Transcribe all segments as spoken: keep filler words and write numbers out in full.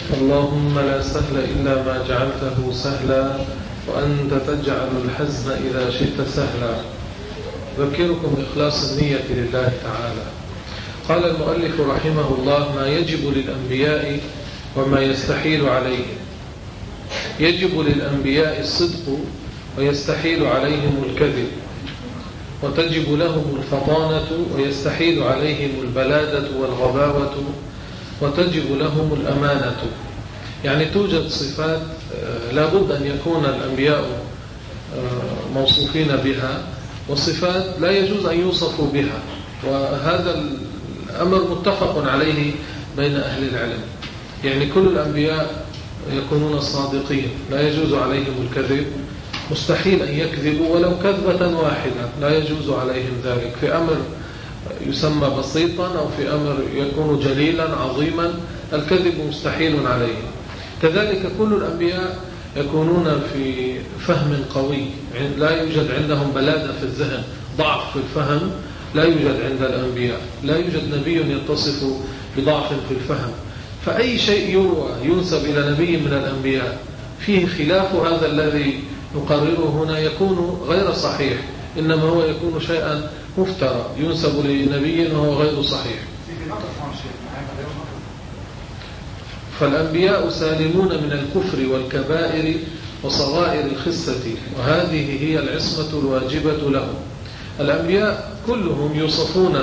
اللهم لا سهل إلا ما جعلته سهلا وأنت تجعل الحزن إذا شئت سهلا. أذكركم إخلاص النية لله تعالى. قال المؤلف رحمه الله: ما يجب للأنبياء وما يستحيل عليهم. يجب للأنبياء الصدق ويستحيل عليهم الكذب، وتجب لهم الفطانة ويستحيل عليهم البلادة والغباوة، وتجب لهم الأمانة. يعني توجد صفات لا بد أن يكون الأنبياء موصوفين بها، وصفات لا يجوز أن يوصفوا بها، وهذا الأمر متفق عليه بين أهل العلم. يعني كل الأنبياء يكونون صادقين، لا يجوز عليهم الكذب، مستحيل أن يكذبوا ولو كذبة واحدة، لا يجوز عليهم ذلك في أمر يسمى بسيطا أو في أمر يكون جليلا عظيما، الكذب مستحيل عليهم. كذلك كل الأنبياء يكونون في فهم قوي، لا يوجد عندهم بلادة في الذهن، ضعف في الفهم لا يوجد عند الأنبياء، لا يوجد نبي يتصف بضعف في الفهم. فأي شيء يروى ينسب إلى نبي من الأنبياء فيه خلاف هذا الذي نقرره هنا يكون غير صحيح، إنما هو يكون شيئا مفترى ينسب لنبي وهو غير صحيح. فالأنبياء سالمون من الكفر والكبائر وصغائر الخسة، وهذه هي العصمة الواجبة لهم. الأنبياء كلهم يوصفون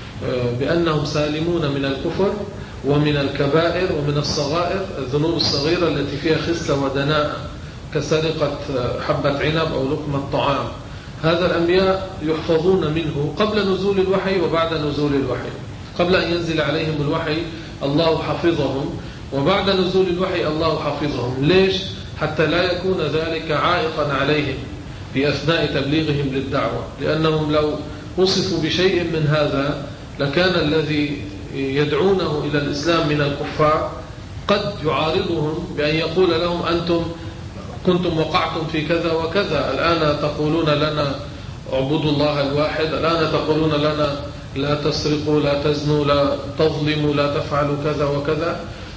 بأنهم سالمون من الكفر ومن الكبائر ومن الصغائر، الذنوب الصغيرة التي فيها خسة ودناءة كسرقة حبة عنب أو لقمة طعام. هذا الأنبياء يحفظون منه قبل نزول الوحي وبعد نزول الوحي. قبل أن ينزل عليهم الوحي الله حفظهم، وبعد نزول الوحي الله حفظهم. ليش؟ حتى لا يكون ذلك عائقا عليهم في أثناء تبليغهم للدعوة، لأنهم لو وصفوا بشيء من هذا لكان الذي يدعونه إلى الإسلام من الكفار قد يعارضهم بأن يقول لهم: أنتم كنتم وقعتم في كذا وكذا، الآن تقولون لنا اعبدوا الله الواحد، الآن تقولون لنا لا تسرقوا لا تزنوا لا تظلموا لا تفعلوا كذا وكذا.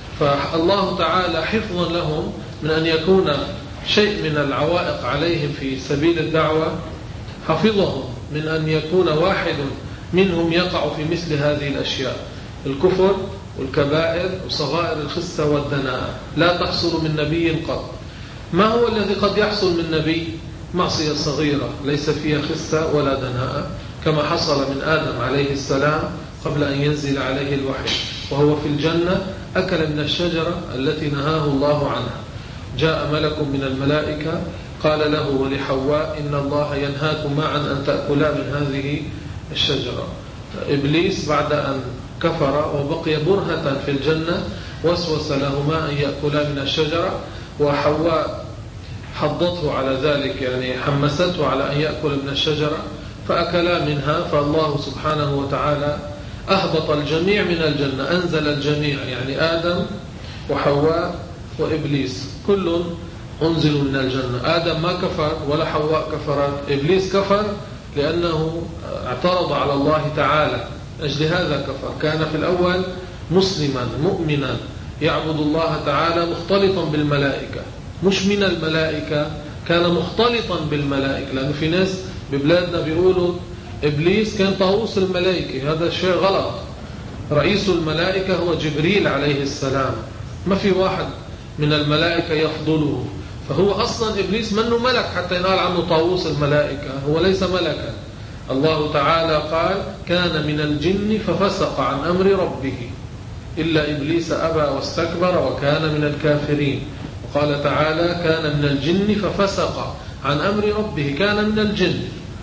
فالله تعالى حفظا لهم من أن يكون شيء من العوائق عليهم في سبيل الدعوة، حفظهم من أن يكون واحد منهم يقع في مثل هذه الأشياء: الكفر والكبائر وصغائر الخسة والدناءة، لا تحصل من نبي قط. ما هو الذي قد يحصل من نبي؟ معصية صغيرة ليس فيها خسة ولا دناءة، كما حصل من آدم عليه السلام قبل أن ينزل عليه الوحي، وهو في الجنة أكل من الشجرة التي نهاه الله عنها. جاء ملك من الملائكة قال له ولحواء: إن الله ينهاكما عن أن تأكلا من هذه الشجرة. إبليس بعد أن كفر وبقي برهة في الجنة وسوس لهما أن يأكلا من الشجرة، وحواء حضته على ذلك، يعني حمسته على أن يأكل من الشجرة، فأكلا منها. فالله سبحانه وتعالى أهبط الجميع من الجنة، أنزل الجميع، يعني آدم وحواء وإبليس كل أنزلوا من الجنة. آدم ما كفر ولا حواء كفرت، إبليس كفر لأنه اعترض على الله تعالى، أجل هذا كفر. كان في الأول مسلما مؤمنا يعبد الله تعالى مختلطا بالملائكة، مش من الملائكة، كان مختلطا بالملائكة. لأنه في ناس ببلادنا بيقولوا إبليس كان طاووس الملائكة، هذا شيء غلط. رئيس الملائكة هو جبريل عليه السلام، ما في واحد من الملائكة يفضله. فهو أصلا إبليس منه ملك حتى ينال عنه طاووس الملائكة، هو ليس ملكا. الله تعالى قال: كان من الجن ففسق عن أمر ربه إلا إبليس أبى واستكبر وكان من الكافرين. وقال تعالى: كان من الجن ففسق عن أمر ربه، كان من الجن،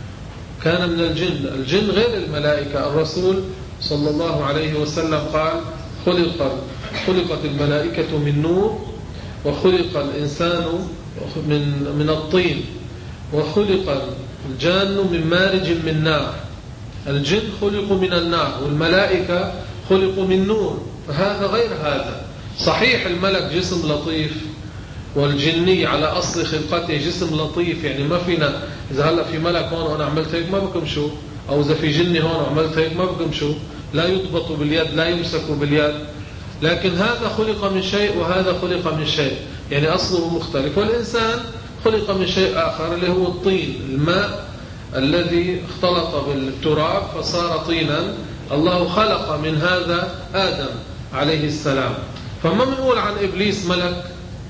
كان من الجن. الجن غير الملائكة. الرسول صلى الله عليه وسلم قال: خلق خلقت الملائكة من نور، وخلق الإنسان من من الطين، وخلق الجان من مارج من نار. الجن خلقوا من النار، والملائكة خلقوا من نور، فهذا غير هذا. صحيح الملك جسم لطيف، والجني على أصل خلقته جسم لطيف، يعني ما فينا إذا هلأ في ملك هون وأنا عملت هيك ما بكم شو، أو إذا في جني هون وعملت هيك ما بكم شو، لا يضبط باليد لا يمسك باليد. لكن هذا خلق من شيء وهذا خلق من شيء، يعني أصله مختلف. والإنسان خلق من شيء آخر اللي هو الطين، الماء الذي اختلط بالتراب فصار طينا. الله خلق من هذا آدم عليه السلام. فما بنقول عن إبليس ملك،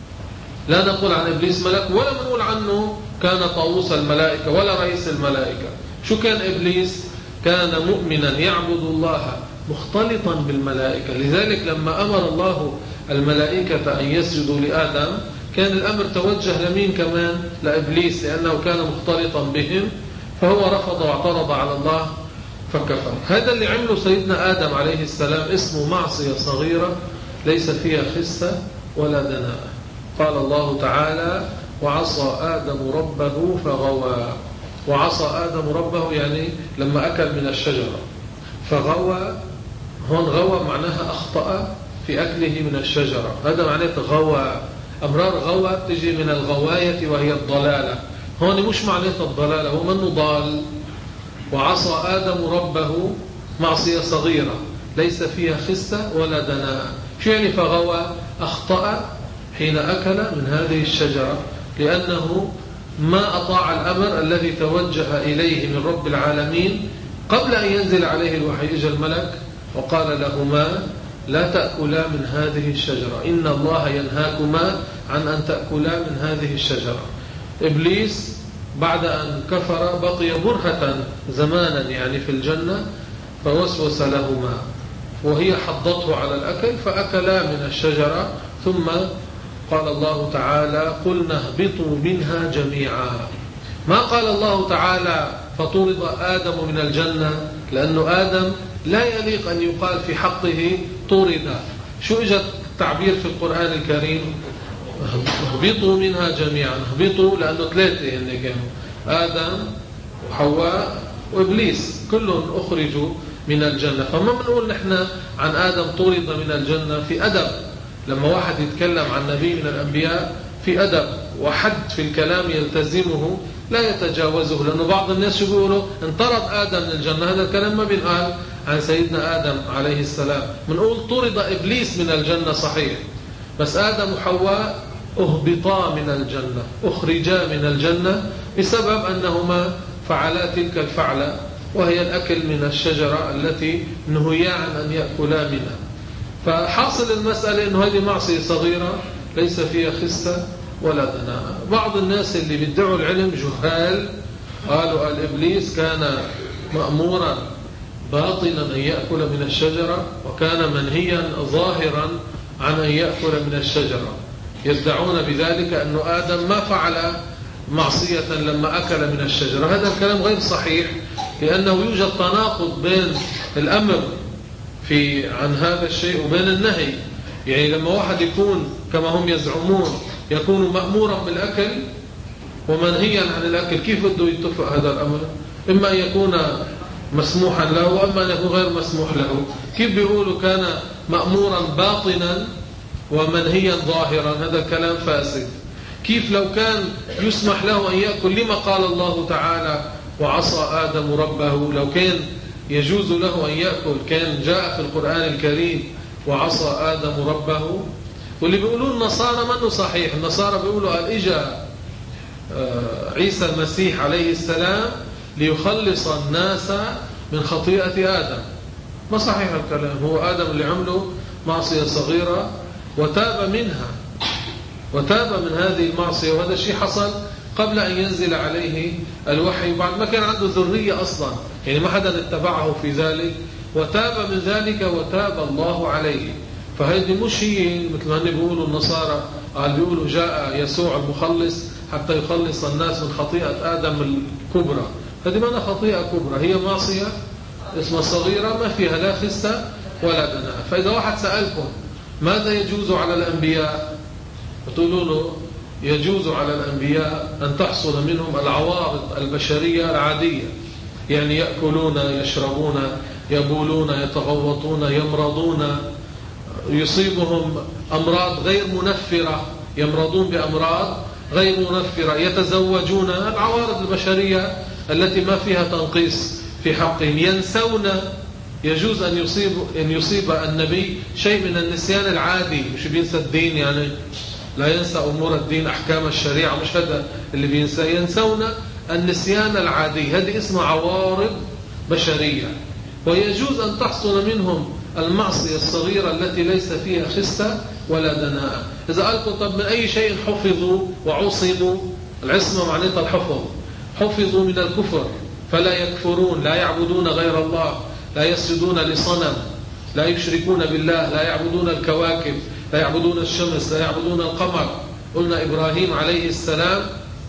لا نقول عن إبليس ملك، ولا بنقول عنه كان طاووس الملائكة ولا رئيس الملائكة. شو كان إبليس؟ كان مؤمنا يعبد الله مختلطا بالملائكة. لذلك لما أمر الله الملائكة أن يسجدوا لآدم كان الأمر توجه لمين كمان؟ لإبليس، لأنه كان مختلطا بهم، فهو رفض واعترض على الله فكفر. هذا اللي عمله سيدنا آدم عليه السلام اسمه معصية صغيرة ليس فيها خسة ولا دناءة. قال الله تعالى: وعصى آدم ربه فغوى. وعصى آدم ربه يعني لما أكل من الشجرة، فغوى. هون غوى معناها أخطأ في أكله من الشجرة، هذا معناه غوى. أمرار غوى تجي من الغواية وهي الضلالة، هون مش معناه الضلالة، هو منه ضال. وعصى آدم ربه معصية صغيرة ليس فيها خسة ولا دناء. شو يعني فغوى؟ أخطأ حين أكل من هذه الشجرة، لأنه ما أطاع الأمر الذي توجه إليه من رب العالمين قبل أن ينزل عليه الوحي. إجا الملك وقال لهما: لا تأكلا من هذه الشجرة، إن الله ينهاكما عن أن تأكلا من هذه الشجرة. إبليس بعد أن كفر بقي برهة زمانا يعني في الجنة، فوسوس لهما وهي حضته على الأكل فأكلا من الشجرة. ثم قال الله تعالى: قلنا اهبطوا منها جميعا. ما قال الله تعالى فطرد آدم من الجنة، لأنه آدم لا يليق أن يقال في حقه طرد. شو إجت تعبير في القرآن الكريم؟ اهبطوا منها جميعا. اهبطوا لأنه ثلاثة يعني كانوا، آدم وحواء وإبليس، كلهم أخرجوا من الجنة. فما بنقول نحن عن آدم طرد من الجنة. في أدب لما واحد يتكلم عن نبي من الأنبياء في أدب وحد في الكلام يلتزمه لا يتجاوزه، لأنه بعض الناس شو بيقولوا؟ انطرد آدم من الجنة. هذا الكلام ما بينقال عن سيدنا آدم عليه السلام. بنقول طرد إبليس من الجنة صحيح، بس آدم وحواء أهبطا من الجنة، أخرجا من الجنة بسبب أنهما فعلا تلك الفعلة، وهي الأكل من الشجرة التي نهيا عن أن يأكلا منها. فحاصل المسألة أنه هذه معصية صغيرة ليس فيها خسة ولا دناء. بعض الناس اللي بيدعوا العلم جهال قالوا قال إبليس كان مأمورا باطنا أن يأكل من الشجرة، وكان منهيا ظاهرا عن أن يأكل من الشجرة. يدعون بذلك أن آدم ما فعل معصية لما أكل من الشجرة. هذا الكلام غير صحيح، لأنه يوجد تناقض بين الأمر في عن هذا الشيء وبين النهي. يعني لما واحد يكون كما هم يزعمون يكون مأمورا بالأكل ومنهيا عن الأكل، كيف بده يتفق هذا الأمر؟ إما أن يكون مسموحا له وإما أن يكون غير مسموح له. كيف بيقولوا كان مأمورا باطنا ومنهيا ظاهرا؟ هذا الكلام فاسد. كيف لو كان يسمح له أن يأكل؟ لما قال الله تعالى وعصى آدم ربه؟ لو كان يجوز له أن يأكل كان جاء في القرآن الكريم وعصى آدم ربه. واللي بيقولوا النصارى منه صحيح. النصارى بيقولوا قال إجا عيسى المسيح عليه السلام ليخلص الناس من خطيئة آدم. ما صحيح الكلام. هو آدم اللي عمله معصية صغيرة وتاب منها، وتاب من هذه المعصية، وهذا الشيء حصل قبل أن ينزل عليه الوحي، بعد ما كان عنده ذرية أصلا، يعني ما حدا اتبعه في ذلك، وتاب من ذلك وتاب الله عليه. فهذه مش هي مثل ما بيقولوا النصارى قال بيقولوا جاء يسوع المخلص حتى يخلص الناس من خطيئة آدم الكبرى. هذه ما خطيئة كبرى، هي معصية اسمها صغيرة ما فيها لا خسة ولا دناء. فإذا واحد سألكم ماذا يجوز على الأنبياء، بتقولوا له يجوز على الأنبياء أن تحصل منهم العوارض البشرية العادية، يعني يأكلون، يشربون، يبولون، يتغوطون، يمرضون، يصيبهم أمراض غير منفرة، يمرضون بأمراض غير منفرة، يتزوجون، العوارض البشرية التي ما فيها تنقيص في حقهم، ينسون يجوز أن يصيب, أن يصيب النبي شيء من النسيان العادي، مش بينسى الدين يعني، لا ينسى أمور الدين أحكام الشريعة، مش هذا اللي بينسى، ينسون النسيان العادي، هذه اسمها عوارض بشرية. ويجوز أن تحصل منهم المعصية الصغيرة التي ليس فيها خسة ولا دناءة. إذا قالكم طب من أي شيء حفظوا وعصموا، العصمة معناتها الحفظ، حفظوا من الكفر فلا يكفرون، لا يعبدون غير الله، لا يسجدون لصنم، لا يشركون بالله، لا يعبدون الكواكب، لا يعبدون الشمس، لا يعبدون القمر. قلنا إبراهيم عليه السلام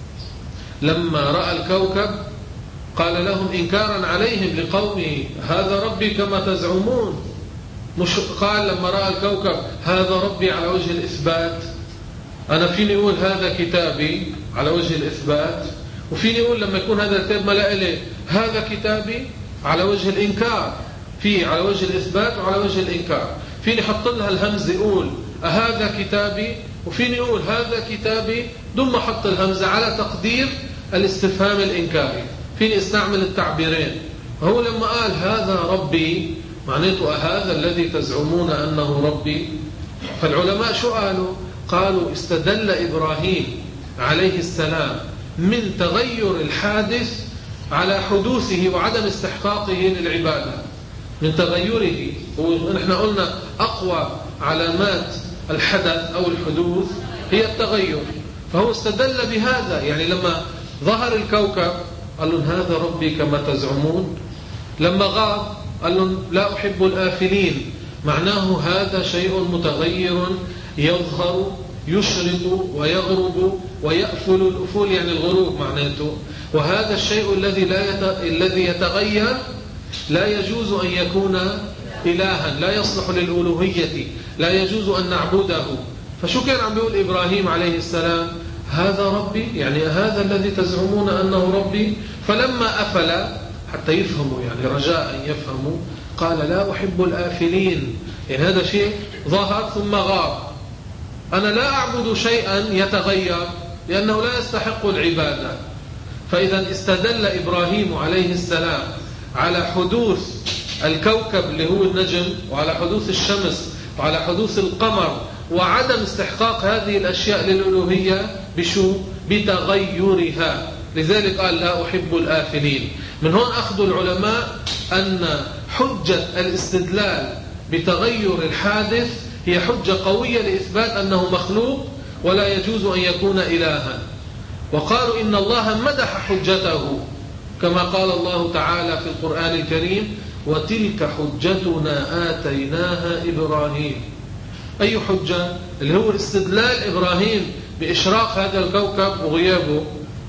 لما رأى الكوكب قال لهم إنكارا عليهم لقومه هذا ربي كما تزعمون، مش قال لما رأى الكوكب هذا ربي على وجه الإثبات. أنا فيني أقول هذا كتابي على وجه الإثبات، وفيني أقول لما يكون هذا الكتاب ملأ لي هذا كتابي على وجه الإنكار، فيه على وجه الإثبات وعلى وجه الإنكار. فيني حط لها الهمزة يقول هذا كتابي، وفيني يقول هذا كتابي ثم حط الهمزة على تقدير الاستفهام الإنكاري. فيني استعمل التعبيرين. هو لما قال هذا ربي معناته هذا الذي تزعمون أنه ربي. فالعلماء شو قالوا؟ قالوا استدل إبراهيم عليه السلام من تغير الحادث على حدوثه وعدم استحقاقه للعبادة، من تغيره. ونحن قلنا أقوى علامات الحدث أو الحدوث هي التغير، فهو استدل بهذا. يعني لما ظهر الكوكب قال لهم هذا ربي كما تزعمون، لما غاب قال لهم لا أحب الآفلين، معناه هذا شيء متغير يظهر يشرق ويغرب ويأفل، الأفول يعني الغروب معناته. وهذا الشيء الذي لا يت... الذي يتغير لا يجوز أن يكون إلها، لا يصلح للألوهية، لا يجوز أن نعبده. فشو كان عم بيقول إبراهيم عليه السلام؟ هذا ربي، يعني هذا الذي تزعمون أنه ربي. فلما أفل حتى يفهموا، يعني رجاء أن يفهموا، قال لا أحب الآفلين، يعني هذا شيء ظهر ثم غاب. أنا لا أعبد شيئا يتغير لأنه لا يستحق العبادة. فإذا استدل إبراهيم عليه السلام على حدوث الكوكب اللي هو النجم، وعلى حدوث الشمس، وعلى حدوث القمر، وعدم استحقاق هذه الأشياء للألوهية بشو؟ بتغيرها. لذلك قال لا أحب الآفلين. من هون أخذوا العلماء أن حجة الاستدلال بتغير الحادث هي حجة قوية لإثبات أنه مخلوق ولا يجوز أن يكون إلها. وقالوا إن الله مدح حجته كما قال الله تعالى في القرآن الكريم وتلك حجتنا آتيناها إبراهيم. أي حجة؟ اللي هو استدلال إبراهيم بإشراق هذا الكوكب وغيابه،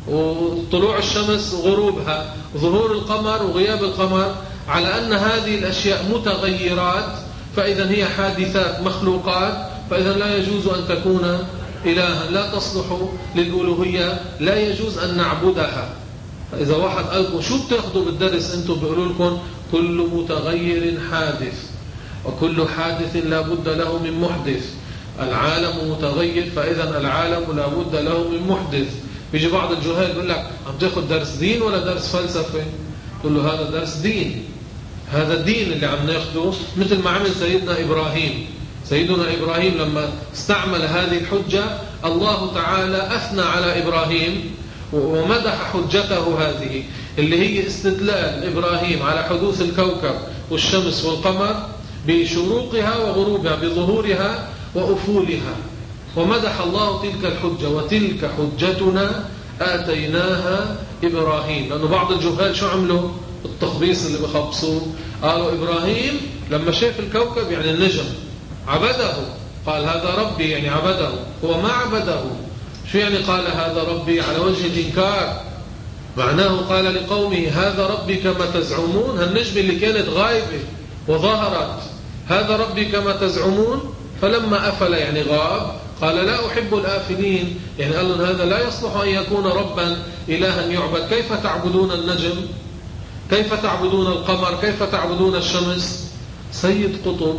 وطلوع الشمس وغروبها، وظهور القمر وغياب القمر، على أن هذه الأشياء متغيرات، فإذا هي حادثات مخلوقات، فإذا لا يجوز أن تكون إلها، لا تصلح للألوهية، لا يجوز أن نعبدها. فإذا واحد قال لكم شو بتاخذوا بالدرس أنتم، بيقولوا لكم كل متغير حادث، وكل حادث لا بد له من محدث. العالم متغير، فإذا العالم لا بد له من محدث. بيجي بعض الجهال يقول لك عم تاخذ درس دين ولا درس فلسفة؟ تقول له هذا درس دين، هذا الدين اللي عم ناخده، مثل ما عمل سيدنا إبراهيم. سيدنا إبراهيم لما استعمل هذه الحجة الله تعالى أثنى على إبراهيم ومدح حجته هذه، اللي هي استدلال إبراهيم على حدوث الكوكب والشمس والقمر بشروقها وغروبها، بظهورها وأفولها. ومدح الله تلك الحجة وتلك حجتنا آتيناها إبراهيم. لأنه بعض الجهال شو عملوا؟ التخبيص اللي بخبصوه، قالوا إبراهيم لما شاف الكوكب يعني النجم عبده، قال هذا ربي يعني عبده. هو ما عبده. شو يعني قال هذا ربي؟ على وجه الإنكار. معناه قال لقومه هذا ربي كما تزعمون، هالنجم اللي كانت غائبة وظهرت هذا ربي كما تزعمون. فلما أفل يعني غاب قال لا أحب الآفلين، يعني قال لهم هذا لا يصلح أن يكون ربا إلها يعبد. كيف تعبدون النجم؟ كيف تعبدون القمر؟ كيف تعبدون الشمس؟ سيد قطب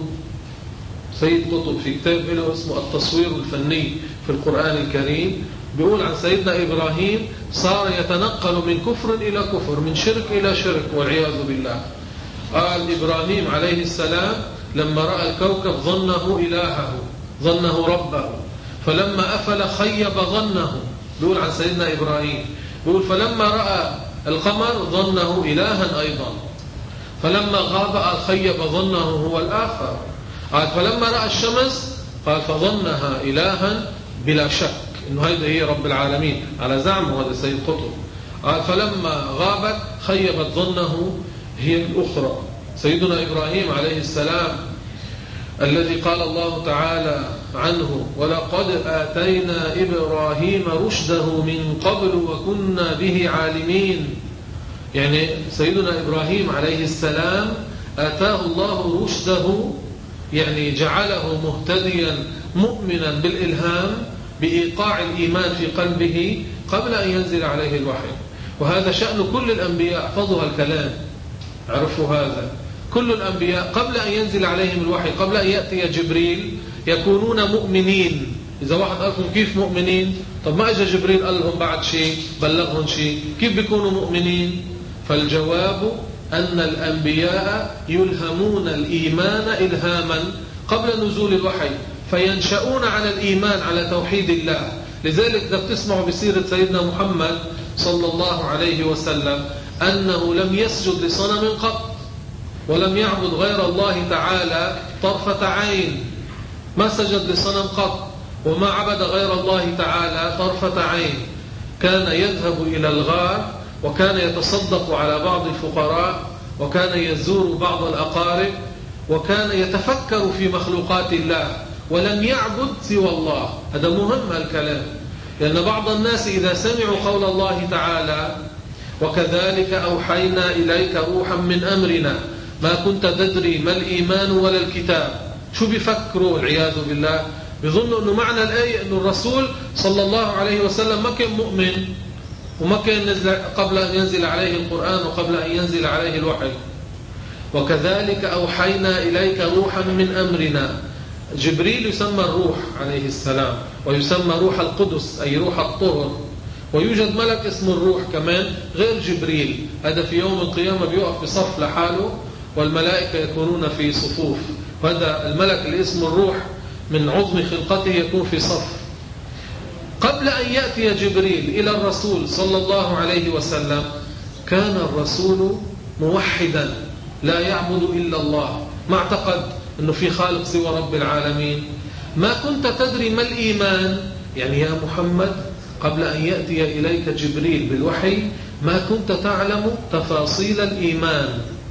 سيد قطب في كتاب له اسمه التصوير الفني في القرآن الكريم بيقول عن سيدنا إبراهيم صار يتنقل من كفر إلى كفر، من شرك إلى شرك والعياذ بالله. قال إبراهيم عليه السلام لما رأى الكوكب ظنه إلهه، ظنه ربه، فلما أفل خيب ظنه. بيقول عن سيدنا إبراهيم، بيقول فلما رأى القمر ظنه إلها أيضا، فلما غاب قال خيب ظنه هو الآخر. قال فلما رأى الشمس قال فظنها إلها بلا شك إنه هذا هي رب العالمين على زعمه هذا سيد قطب. قال فلما غابت خيبت ظنه هي الأخرى. سيدنا إبراهيم عليه السلام الذي قال الله تعالى عنه ولقد آتينا إبراهيم رشده من قبل وكنا به عالمين، يعني سيدنا إبراهيم عليه السلام آتاه الله رشده، يعني جعله مهتديا مؤمنا بالإلهام بإيقاع الإيمان في قلبه قبل أن ينزل عليه الوحي. وهذا شأن كل الأنبياء، احفظوا الكلام، عرفوا هذا. كل الأنبياء قبل أن ينزل عليهم الوحي، قبل أن يأتي جبريل، يكونون مؤمنين. إذا واحد قال لكم كيف مؤمنين؟ طب ما أجى جبريل قال لهم بعد شيء، بلغهم شيء، كيف بيكونوا مؤمنين؟ فالجواب أن الأنبياء يلهمون الإيمان إلهاما قبل نزول الوحي، فينشؤون على الإيمان على توحيد الله. لذلك إذا بتسمعوا بسيرة سيدنا محمد صلى الله عليه وسلم أنه لم يسجد لصنم قط، ولم يعبد غير الله تعالى طرفة عين، ما سجد لصنم قط وما عبد غير الله تعالى طرفة عين. كان يذهب إلى الغار، وكان يتصدق على بعض الفقراء، وكان يزور بعض الأقارب، وكان يتفكر في مخلوقات الله، ولم يعبد سوى الله. هذا مهم الكلام، لأن بعض الناس إذا سمعوا قول الله تعالى وكذلك أوحينا إليك روحا من أمرنا ما كنت تدري ما الإيمان ولا الكتاب، شو بيفكروا؟ العياذ بالله بيظنوا أنه معنى الآية أنه الرسول صلى الله عليه وسلم ما كان مؤمن، وما كان نزل قبل أن ينزل عليه القرآن وقبل أن ينزل عليه الوحي. وكذلك أوحينا إليك روحا من أمرنا. جبريل يسمى الروح عليه السلام، ويسمى روح القدس أي روح الطهر، ويوجد ملك اسمه الروح كمان غير جبريل. هذا في يوم القيامة بيقف في صف لحاله، والملائكة يكونون في صفوف. وهذا الملك اللي اسمه الروح من عظم خلقته يكون في صف. قبل أن يأتي جبريل إلى الرسول صلى الله عليه وسلم كان الرسول موحدا لا يعبد إلا الله، ما اعتقد أنه في خالق سوى رب العالمين. ما كنت تدري ما الإيمان، يعني يا محمد قبل أن يأتي إليك جبريل بالوحي ما كنت تعلم تفاصيل الإيمان.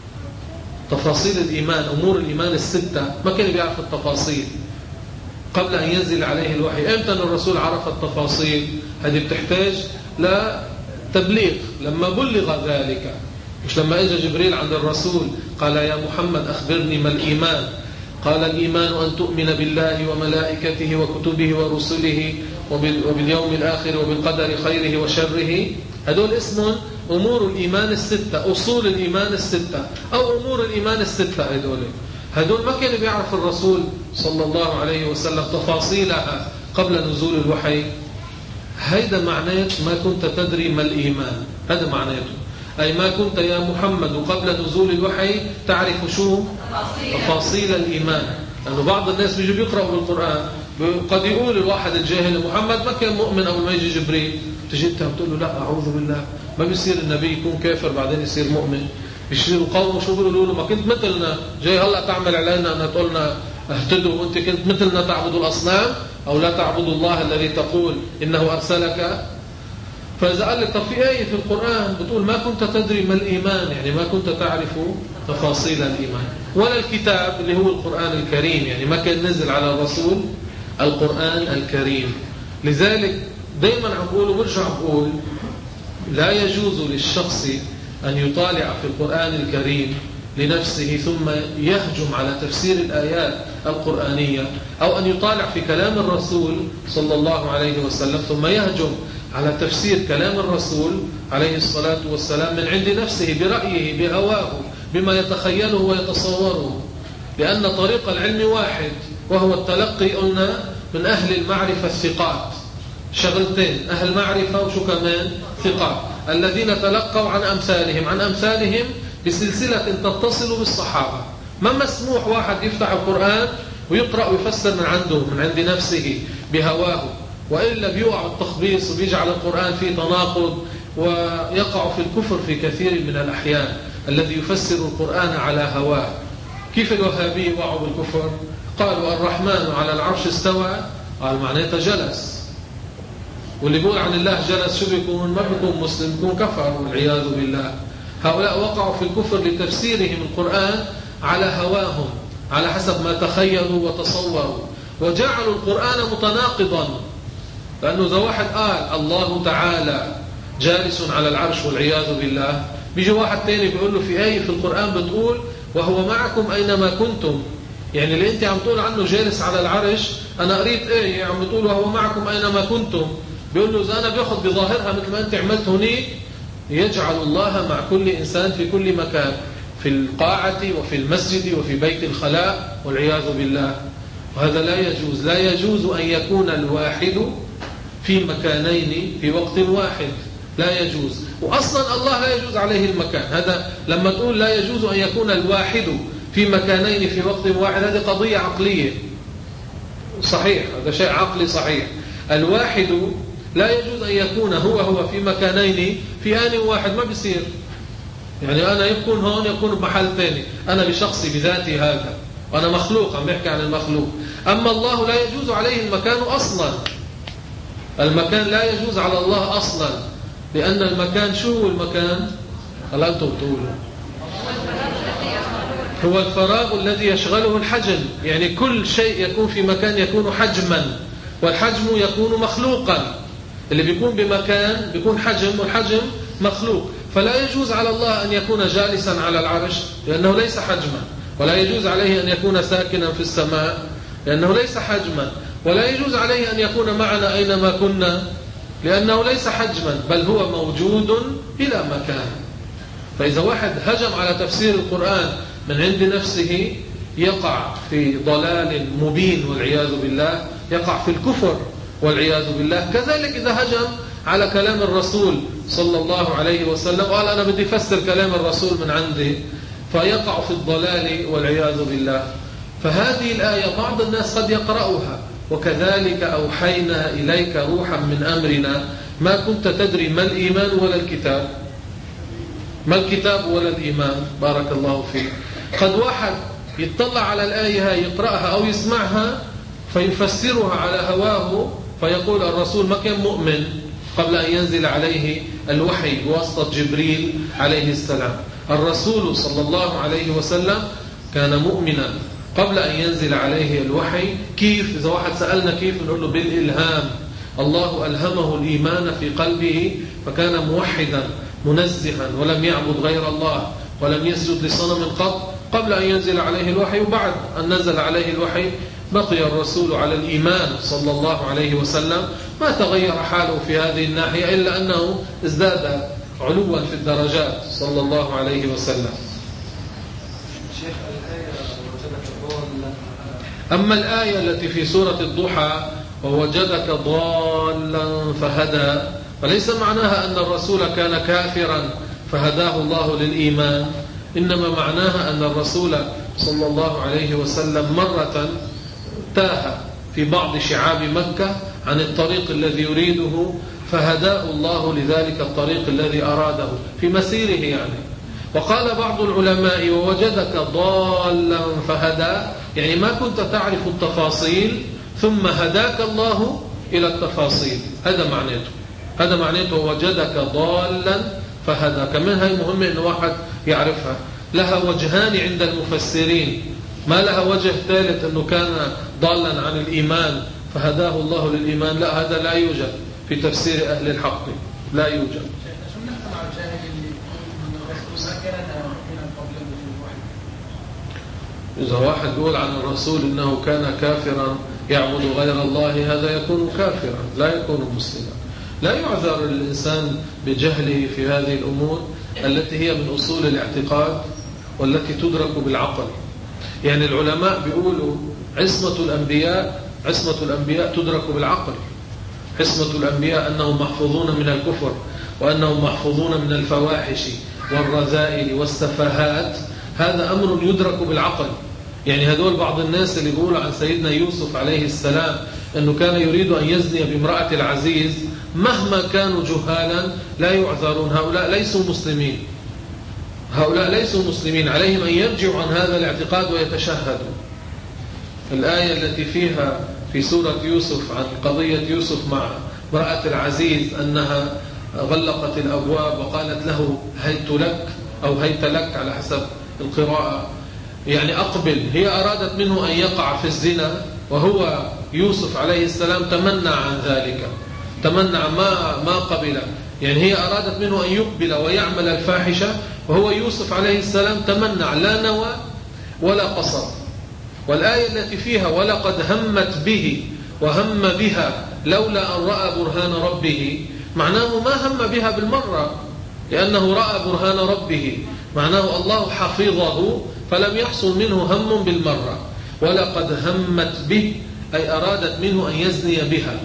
تفاصيل الإيمان، أمور الإيمان الستة، ما كان بيعرف التفاصيل قبل أن ينزل عليه الوحي. أمتى الرسول عرف التفاصيل؟ هذه بتحتاج لتبليغ، لما بلغ ذلك، مش لما إجا جبريل عند الرسول قال يا محمد أخبرني ما الإيمان. قال الإيمان أن تؤمن بالله وملائكته وكتبه ورسله وباليوم الآخر وبالقدر خيره وشره. هدول اسمهم أمور الإيمان الستة، أصول الإيمان الستة أو أمور الإيمان الستة. هدول هدول ما كان بيعرف الرسول صلى الله عليه وسلم تفاصيلها قبل نزول الوحي. هيدا معناه ما كنت تدري ما الإيمان، هذا معناته، أي ما كنت يا محمد قبل نزول الوحي تعرف شو تفاصيل الإيمان. لأنه بعض الناس بيجوا بيقرأوا بالقرآن، قد يقول الواحد الجاهل محمد ما كان مؤمن أول ما يجي جبريل، تجي أنت بتقول له لا أعوذ بالله، ما بيصير النبي يكون كافر بعدين يصير مؤمن. بيصيروا قوم شو بيقولوا له ما كنت مثلنا، جاي هلا تعمل علينا أن تقولنا اهتدوا وأنت كنت مثلنا تعبدوا الأصنام أو لا تعبدوا الله الذي تقول إنه أرسلك. فإذا قال لك طب في آية في القرآن بتقول ما كنت تدري ما الإيمان، يعني ما كنت تعرف تفاصيل الإيمان، ولا الكتاب اللي هو القرآن الكريم، يعني ما كان نزل على الرسول القرآن الكريم. لذلك دايما عم بقول وبرجع بقول لا يجوز للشخص أن يطالع في القرآن الكريم لنفسه ثم يهجم على تفسير الآيات القرآنية، أو أن يطالع في كلام الرسول صلى الله عليه وسلم ثم يهجم على تفسير كلام الرسول عليه الصلاة والسلام من عند نفسه برأيه بهواه بما يتخيله ويتصوره. لأن طريق العلم واحد، وهو التلقي قلنا من أهل المعرفة الثقات. شغلتين، أهل معرفة وشو كمان ثقات، الذين تلقوا عن أمثالهم. عن أمثالهم بسلسلة تتصل بالصحابة. ما مسموح واحد يفتح القرآن ويقرأ ويفسر من عنده من عند نفسه بهواه، وإلا بيوقع التخبيص وبيجعل القرآن فيه تناقض، ويقع في الكفر في كثير من الأحيان الذي يفسر القرآن على هواه. كيف الوهابي وقعوا بالكفر؟ قالوا الرحمن على العرش استوى، قال معناته جلس، واللي بيقول عن الله جلس شو بيكون؟ ما بيكون مسلم، بيكون كفر والعياذ بالله. هؤلاء وقعوا في الكفر لتفسيرهم القرآن على هواهم، على حسب ما تخيلوا وتصوروا، وجعلوا القرآن متناقضا. لأنه إذا واحد قال الله تعالى جالس على العرش والعياذ بالله، بيجي واحد تاني بيقول له في آية في القرآن بتقول وهو معكم أينما كنتم. يعني اللي أنت عم تقول عنه جالس على العرش، أنا قريت آية عم بتقول وهو معكم أينما كنتم. بيقول له إذا أنا بياخد بظاهرها مثل ما أنت عملت هنيك، يجعل الله مع كل إنسان في كل مكان، في القاعة وفي المسجد وفي بيت الخلاء والعياذ بالله. وهذا لا يجوز. لا يجوز أن يكون الواحد في مكانين في وقت واحد، لا يجوز. وأصلا الله لا يجوز عليه المكان. هذا لما تقول لا يجوز أن يكون الواحد في مكانين في وقت واحد، هذه قضية عقلية صحيح، هذا شيء عقلي صحيح. الواحد لا يجوز أن يكون هو هو في مكانين في آن واحد، ما بيصير. يعني أنا يكون هون يكون بمحل ثاني، أنا بشخصي بذاتي هذا، وأنا مخلوق، عم بحكي عن المخلوق. أما الله لا يجوز عليه المكان أصلا. المكان لا يجوز على الله أصلا، لأن المكان شو هو المكان؟ هلا أنتم بتقولوا هو الفراغ الذي يشغله الحجم. يعني كل شيء يكون في مكان يكون حجما، والحجم يكون مخلوقا. اللي بيكون بمكان بيكون حجم، والحجم مخلوق. فلا يجوز على الله أن يكون جالسا على العرش لأنه ليس حجما، ولا يجوز عليه أن يكون ساكنا في السماء لأنه ليس حجما، ولا يجوز عليه أن يكون معنا أينما كنا لأنه ليس حجما، بل هو موجود بلا مكان. فإذا واحد هجم على تفسير القرآن من عند نفسه يقع في ضلال مبين والعياذ بالله، يقع في الكفر والعياذ بالله. كذلك إذا هجم على كلام الرسول صلى الله عليه وسلم قال أنا بدي فسر كلام الرسول من عندي، فيقع في الضلال والعياذ بالله. فهذه الآية بعض الناس قد يقرأها وكذلك أوحينا إليك روحا من أمرنا ما كنت تدري ما الإيمان ولا الكتاب. ما الكتاب ولا الإيمان؟ بارك الله فيك. قد واحد يطلع على الآية يقرأها أو يسمعها فيفسرها على هواه، فيقول الرسول ما كان مؤمن قبل أن ينزل عليه الوحي بواسطة جبريل عليه السلام. الرسول صلى الله عليه وسلم كان مؤمنا قبل أن ينزل عليه الوحي. كيف؟ إذا واحد سألنا كيف، نقول له بالإلهام. الله ألهمه الإيمان في قلبه فكان موحدا منزها ولم يعبد غير الله ولم يسجد لصنم قط قبل أن ينزل عليه الوحي. وبعد أن نزل عليه الوحي بقي الرسول على الإيمان صلى الله عليه وسلم، ما تغير حاله في هذه الناحية إلا أنه ازداد علوا في الدرجات صلى الله عليه وسلم. أما الآية التي في سورة الضحى ووجدك ضالا فهدى، فليس معناها أن الرسول كان كافرا فهداه الله للإيمان، إنما معناها أن الرسول صلى الله عليه وسلم مرة تاه في بعض شعاب مكة عن الطريق الذي يريده، فهداه الله لذلك الطريق الذي أراده في مسيره يعني. وقال بعض العلماء ووجدك ضالا فهدى، يعني ما كنت تعرف التفاصيل ثم هداك الله إلى التفاصيل. هذا معناته، هذا معناته ووجدك ضالا فهدى. كمان هاي مهمة إن واحد يعرفها، لها وجهان عند المفسرين، ما لها وجه ثالث أنه كان ضالا عن الإيمان فهداه الله للإيمان. لا، هذا لا يوجد في تفسير أهل الحق، لا يوجد. إذا واحد يقول عن الرسول إنه كان كافرا يعبد غير الله، هذا يكون كافرا لا يكون مسلما. لا يعذر الإنسان بجهله في هذه الأمور التي هي من أصول الاعتقاد والتي تدرك بالعقل. يعني العلماء بيقولوا عصمة الأنبياء عصمة الأنبياء تدرك بالعقل. عصمة الأنبياء أنهم محفوظون من الكفر، وأنهم محفوظون من الفواحش، والرذائل والسفاهات هذا أمر يدرك بالعقل. يعني هدول بعض الناس اللي بيقولوا عن سيدنا يوسف عليه السلام أنه كان يريد أن يزني بامرأة العزيز مهما كانوا جهالا لا يعذرون. هؤلاء ليسوا مسلمين، هؤلاء ليسوا مسلمين، عليهم أن يرجعوا عن هذا الاعتقاد ويتشهدوا. الآية التي فيها في سورة يوسف عن قضية يوسف مع امرأة العزيز أنها غلقت الأبواب وقالت له هيت لك أو هيت لك على حسب القراءة، يعني أقبل. هي أرادت منه أن يقع في الزنا، وهو يوسف عليه السلام تمنع عن ذلك، تمنع ما ما قبل. يعني هي أرادت منه أن يقبل ويعمل الفاحشة، وهو يوسف عليه السلام تمنع، لا نوى ولا قصد. والآية التي فيها ولقد همت به وهم بها لولا أن رأى برهان ربه، معناه ما هم بها بالمرة لأنه رأى برهان ربه، معناه الله حفظه فلم يحصل منه هم بالمرة. ولقد همت به أي أرادت منه أن يزني بها،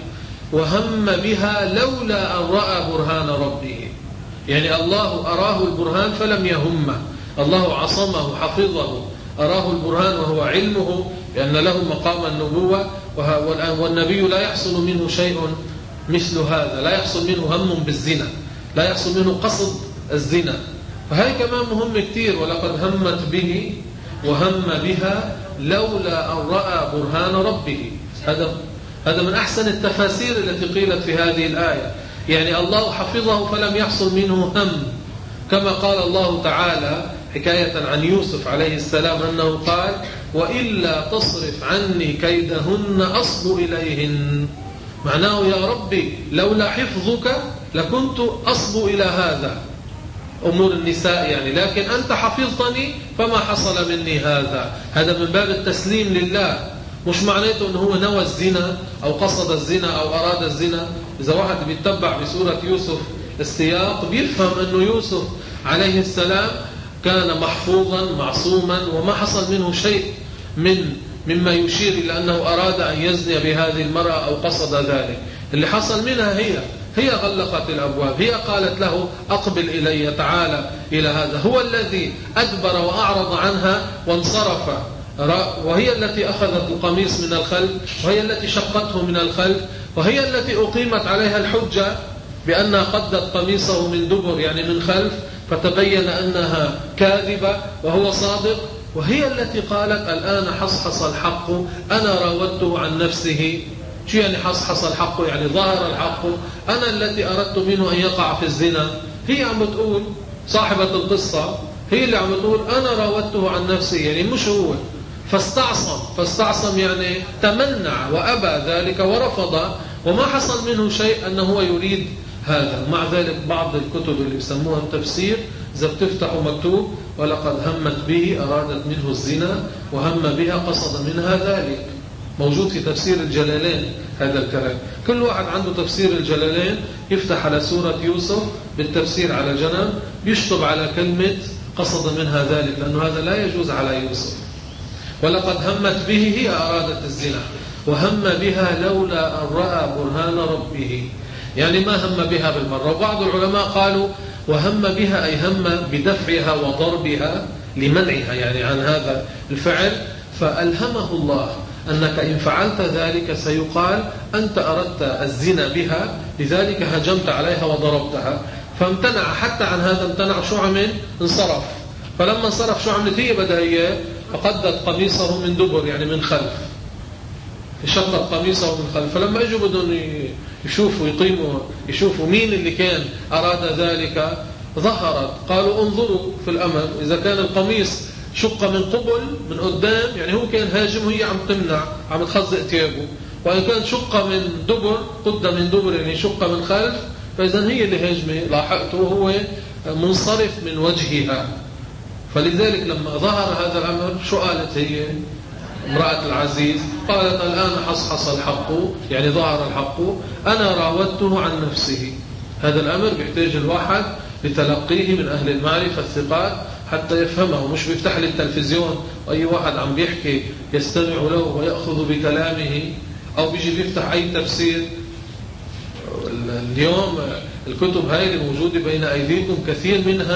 وهم بها لولا أن رأى برهان ربه، يعني الله أراه البرهان فلم يهم، الله عصمه حفظه، أراه البرهان وهو علمه بأن له مقام النبوة، والنبي لا يحصل منه شيء مثل هذا، لا يحصل منه هم بالزنا، لا يحصل منه قصد الزنا. فهي كمان مهم كتير، ولقد همت به وهم بها لولا أن رأى برهان ربه. هذا هذا من أحسن التفاسير التي قيلت في هذه الآية، يعني الله حفظه فلم يحصل منه هم، كما قال الله تعالى حكاية عن يوسف عليه السلام أنه قال وإلا تصرف عني كيدهن أصب إليهن، معناه يا ربي لولا حفظك لكنت أصب إلى هذا، أمور النساء يعني، لكن أنت حفظتني فما حصل مني هذا. هذا من باب التسليم لله، مش معناته أنه هو نوى الزنا أو قصد الزنا أو أراد الزنا. إذا واحد بيتبع بسورة يوسف السياق بيفهم أنه يوسف عليه السلام كان محفوظا معصوما وما حصل منه شيء من مما يشير إلى أنه أراد أن يزني بهذه المرأة أو قصد ذلك. اللي حصل منها هي هي غلقت الأبواب، هي قالت له أقبل إلي، تعالى إلى هذا. هو الذي أدبر وأعرض عنها وانصرف، وهي التي أخذت القميص من الخلف، وهي التي شقته من الخلف، وهي التي أقيمت عليها الحجة بأنها قدت قميصه من دبر يعني من خلف، فتبين أنها كاذبة وهو صادق. وهي التي قالت الآن حصحص الحق أنا راودته عن نفسه. شو يعني حصحص الحق؟ يعني ظهر الحق، أنا التي أردت منه أن يقع في الزنا. هي عم تقول صاحبة القصة، هي اللي عم تقول أنا راودته عن نفسه، يعني مش هو. فاستعصم، فاستعصم يعني تمنع وأبى ذلك ورفض، وما حصل منه شيء أنه هو يريد هذا. مع ذلك بعض الكتب اللي بسموها التفسير إذا بتفتحوا مكتوب ولقد همت به أرادت منه الزنا وهم بها قصد منها ذلك. موجود في تفسير الجلالين هذا الكلام. كل واحد عنده تفسير الجلالين يفتح على سورة يوسف بالتفسير على جنب، يشطب على كلمة قصد منها ذلك، لأنه هذا لا يجوز على يوسف. ولقد همت به هي أرادت الزنا، وهم بها لولا أن رأى برهان ربه، يعني ما هم بها بالمرة. وبعض العلماء قالوا وهم بها أي هم بدفعها وضربها لمنعها يعني عن هذا الفعل، فألهمه الله أنك إن فعلت ذلك سيقال أنت أردت الزنا بها، لذلك هجمت عليها وضربتها. فامتنع حتى عن هذا، امتنع. شو عمل؟ انصرف. فلما انصرف شو عملت هي؟ بدها إياه، فقدت قميصه من دبر يعني من خلف، شقت قميصه من خلف. فلما اجوا بدهم يشوفوا يقيموا يشوفوا مين اللي كان أراد ذلك، ظهرت. قالوا انظروا في الأمر، إذا كان القميص شق من قبل من قدام يعني هو كان هاجم وهي عم تمنع، عم تخزق ثيابه، وإن كان شق من دبر قد من دبر يعني شق من خلف، فإذا هي اللي هاجمه. لاحقته وهو منصرف من وجهها. فلذلك لما ظهر هذا الأمر شو قالت هي امرأة العزيز؟ قالت الآن حصحص الحق، يعني ظهر الحق، أنا راودته عن نفسه. هذا الأمر بيحتاج الواحد لتلقيه من أهل المعرفة الثقات حتى يفهمه. مش بيفتح لي التلفزيون وأي واحد عم بيحكي يستمع له ويأخذ بكلامه، أو بيجي بيفتح أي تفسير. اليوم الكتب هاي اللي موجودة بين أيديكم كثير منها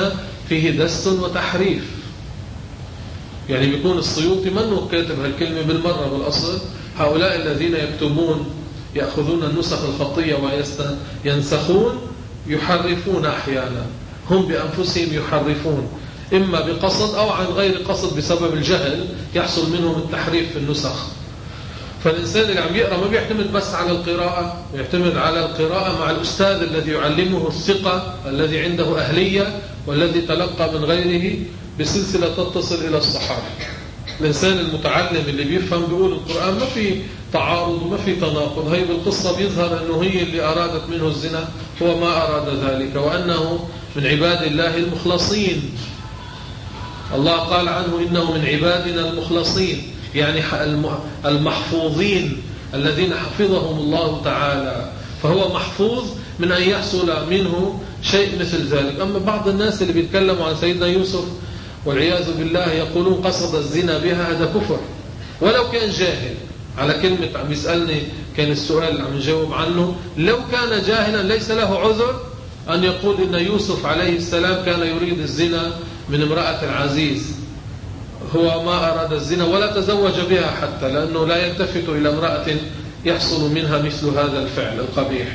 فيه دس وتحريف. يعني بيكون السيوطي منه كاتب هالكلمة بالمرة بالأصل. هؤلاء الذين يكتبون يأخذون النسخ الخطية وينسخون يحرفون أحيانا، هم بأنفسهم يحرفون، إما بقصد أو عن غير قصد بسبب الجهل يحصل منهم التحريف في النسخ. فالإنسان اللي عم يقرأ ما بيعتمد بس على القراءة، يعتمد على القراءة مع الأستاذ الذي يعلمه الثقة الذي عنده أهلية والذي تلقى من غيره بسلسلة تتصل إلى الصحابة. الإنسان المتعلم اللي بيفهم بيقول القرآن ما في تعارض وما في تناقض، هي بالقصة بيظهر أنه هي اللي أرادت منه الزنا هو ما أراد ذلك، وأنه من عباد الله المخلصين. الله قال عنه إنه من عبادنا المخلصين، يعني المحفوظين الذين حفظهم الله تعالى، فهو محفوظ من أن يحصل منه شيء مثل ذلك. أما بعض الناس اللي بيتكلموا عن سيدنا يوسف والعياذ بالله يقولون قصد الزنا بها، هذا كفر ولو كان جاهل. على كلمة عم يسألني كان السؤال عم يجاوب عنه، لو كان جاهلا ليس له عذر أن يقول إن يوسف عليه السلام كان يريد الزنا من امرأة العزيز، هو ما أراد الزنا ولا تزوج بها حتى، لأنه لا يلتفت إلى امرأة يحصل منها مثل هذا الفعل القبيح.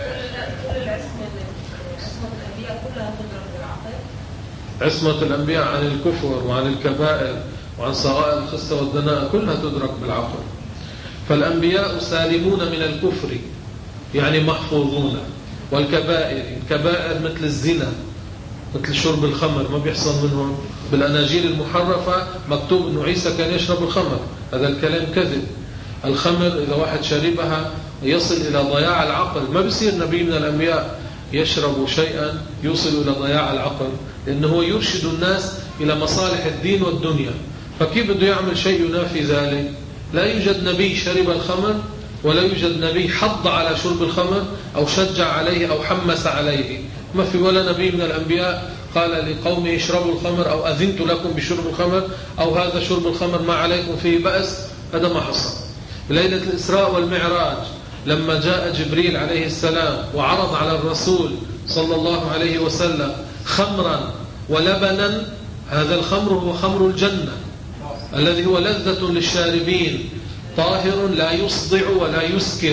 عصمة الأنبياء عن الكفر وعن الكبائر وعن صغائر الخسة والدناء كلها تدرك بالعقل. فالأنبياء سالمون من الكفر يعني محفوظون، والكبائر الكبائر مثل الزنا مثل شرب الخمر ما بيحصل منهم. بالأناجيل المحرفة مكتوب أنه عيسى كان يشرب الخمر، هذا الكلام كذب. الخمر إذا واحد شربها يصل إلى ضياع العقل، ما بيصير نبي من الأنبياء يشرب شيئا يوصل إلى ضياع العقل، لأنه يرشد الناس إلى مصالح الدين والدنيا. فكيف بده يعمل شيء ينافي ذلك؟ لا يوجد نبي شرب الخمر، ولا يوجد نبي حض على شرب الخمر أو شجع عليه أو حمس عليه. ما في ولا نبي من الأنبياء قال لقومه اشربوا الخمر أو أذنت لكم بشرب الخمر أو هذا شرب الخمر ما عليكم فيه بأس. هذا ما حصل. ليلة الإسراء والمعراج لما جاء جبريل عليه السلام وعرض على الرسول صلى الله عليه وسلم خمرا ولبنا، هذا الخمر هو خمر الجنة الذي هو لذة للشاربين طاهر لا يصدع ولا يسكر،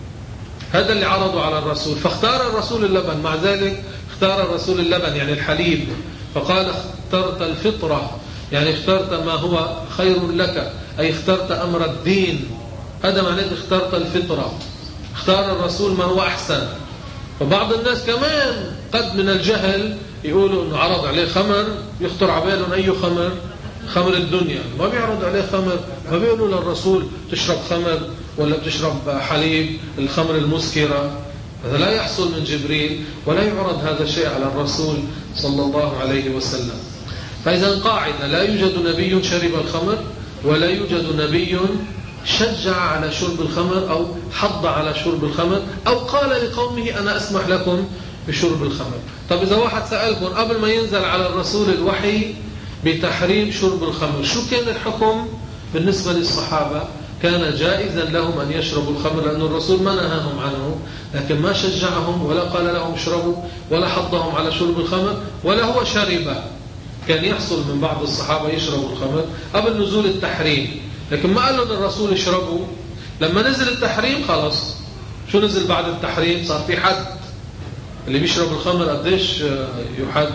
هذا اللي عرضوا على الرسول. فاختار الرسول اللبن، مع ذلك اختار الرسول اللبن يعني الحليب، فقال اخترت الفطرة يعني اخترت ما هو خير لك، أي اخترت أمر الدين، هذا معناه اخترت الفطرة، اختار الرسول ما هو أحسن. فبعض الناس كمان قد من الجهل يقولوا أنه عرض عليه خمر، يخطر عبالهم أي خمر؟ خمر الدنيا. ما بيعرض عليه خمر، ما بيقولوا للرسول تشرب خمر ولا بتشرب حليب الخمر المسكرة. هذا لا يحصل من جبريل ولا يعرض هذا الشيء على الرسول صلى الله عليه وسلم. فإذا قاعدة لا يوجد نبي شرب الخمر ولا يوجد نبي شجع على شرب الخمر أو حض على شرب الخمر أو قال لقومه أنا أسمح لكم بشرب الخمر. طب إذا واحد سألكم قبل ما ينزل على الرسول الوحي بتحريم شرب الخمر شو كان الحكم بالنسبة للصحابة؟ كان جائزا لهم أن يشربوا الخمر لأن الرسول ما نهاهم عنه، لكن ما شجعهم ولا قال لهم اشربوا ولا حضهم على شرب الخمر ولا هو شرب. كان يحصل من بعض الصحابة يشربوا الخمر قبل نزول التحريم، لكن ما قالوا للرسول اشربوا. لما نزل التحريم خلاص، شو نزل بعد التحريم؟ صار في حد. اللي بيشرب الخمر قديش يحد؟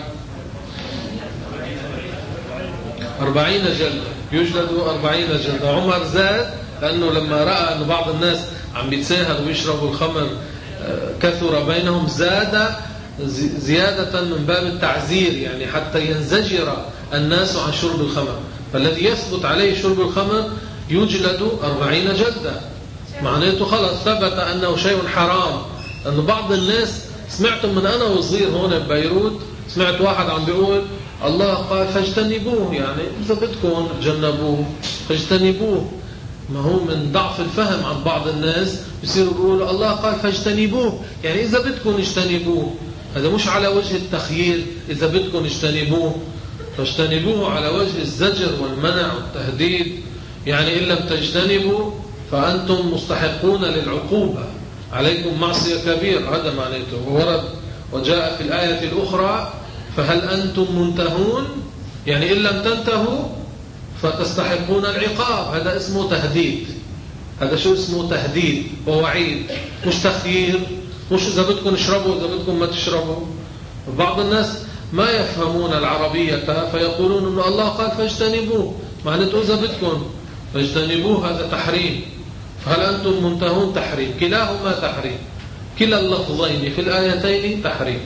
أربعين جلدة، يجلدوا أربعين جلدة. عمر زاد لأنه لما رأى أن بعض الناس عم بيتساهلوا ويشربوا الخمر كثر بينهم، زاد زيادة من باب التعزير، يعني حتى ينزجر الناس عن شرب الخمر. فالذي يثبت عليه شرب الخمر يجلد أربعين جلدة، معناته خلص ثبت أنه شيء حرام. لأن بعض الناس سمعتم من أنا وصغير هون ببيروت، سمعت واحد عم بيقول الله قال فاجتنبوه، يعني إذا بدكم تجنبوه فاجتنبوه. ما هو من ضعف الفهم عن بعض الناس بيصيروا يقولوا الله قال فاجتنبوه، يعني إذا بدكم اجتنبوه. هذا مش على وجه التخيير، إذا بدكم اجتنبوه فاجتنبوه على وجه الزجر والمنع والتهديد، يعني إن لم تجتنبوا فأنتم مستحقون للعقوبة، عليكم معصية كبيرة، هذا معناته. وورد وجاء في الآية الأخرى فهل أنتم منتهون؟ يعني إن لم تنتهوا فتستحقون العقاب. هذا اسمه تهديد. هذا شو اسمه؟ تهديد ووعيد، مش تخيير، مش إذا بدكم اشربوا إذا بدكم ما تشربوا. بعض الناس ما يفهمون العربية فيقولون إن الله قال فاجتنبوه، معناته إذا بدكم فاجتنبوه، هذا تحريم. فهل أنتم منتهون؟ تحريم، كلاهما تحريم، كلا اللفظين في الآيتين تحريم.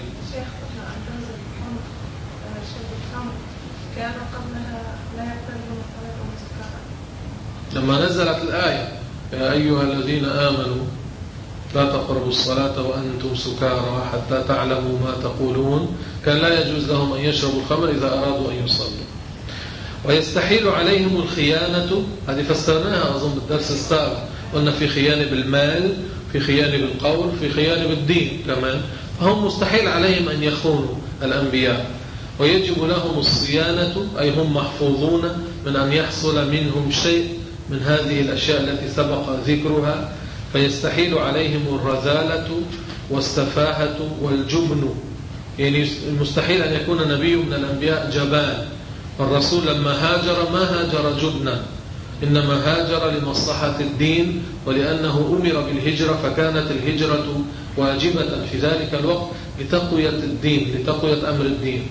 كان قبلها لا يقتربون الصلاة وهم سكارى. لما نزلت الآية يا أيها الذين آمنوا لا تقربوا الصلاة وأنتم سكارى حتى تعلموا ما تقولون، كان لا يجوز لهم أن يشربوا الخمر إذا أرادوا أن يصلوا. ويستحيل عليهم الخيانة، هذه فسرناها أظن بالدرس السابق، قلنا في خيانة بالمال، في خيانة بالقول، في خيانة بالدين كمان. فهم مستحيل عليهم أن يخونوا الأنبياء، ويجب لهم الصيانة، أي هم محفوظون من أن يحصل منهم شيء من هذه الأشياء التي سبق ذكرها. فيستحيل عليهم الرذالة والسفاهة والجبن، يعني المستحيل أن يكون نبي من الأنبياء جبان. الرسول لما هاجر ما هاجر جبنا، إنما هاجر لمصلحة الدين، ولأنه أمر بالهجرة، فكانت الهجرة واجبة في ذلك الوقت لتقوية الدين، لتقوية أمر الدين.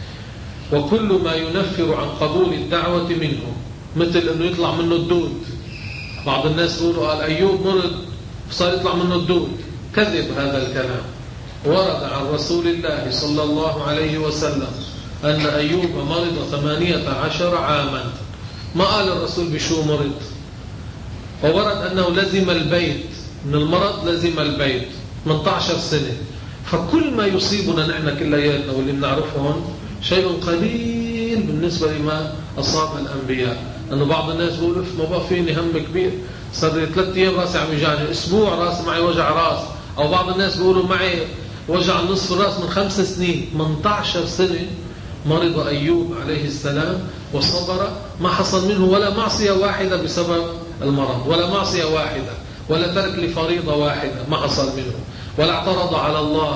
وكل ما ينفر عن قبول الدعوة منهم، مثل أنه يطلع منه الدود. بعض الناس يقولوا قال أيوب مرض فصار يطلع منه الدود، كذب هذا الكلام. ورد عن رسول الله صلى الله عليه وسلم أن أيوب مرض ثمانية عشر عاما، ما قال الرسول بشو مرض. وورد أنه لزم البيت، من المرض لزم البيت ثمانية عشر سنة. فكل ما يصيبنا نحن كلياتنا واللي بنعرفهم شيء قليل بالنسبة لما أصاب الأنبياء. لأنه بعض الناس يقول ما بقى فيني هم كبير، صار لي ثلاثة أيام راسي عم يوجعني، أسبوع راسي معي وجع راس. أو بعض الناس بيقولوا معي وجع نصف الراس من خمس سنين. ثمانية عشر سنة مرض أيوب عليه السلام وصبر، ما حصل منه ولا معصية واحدة بسبب المرض، ولا معصية واحدة، ولا ترك لفريضة واحدة ما حصل منه، ولا اعترض على الله.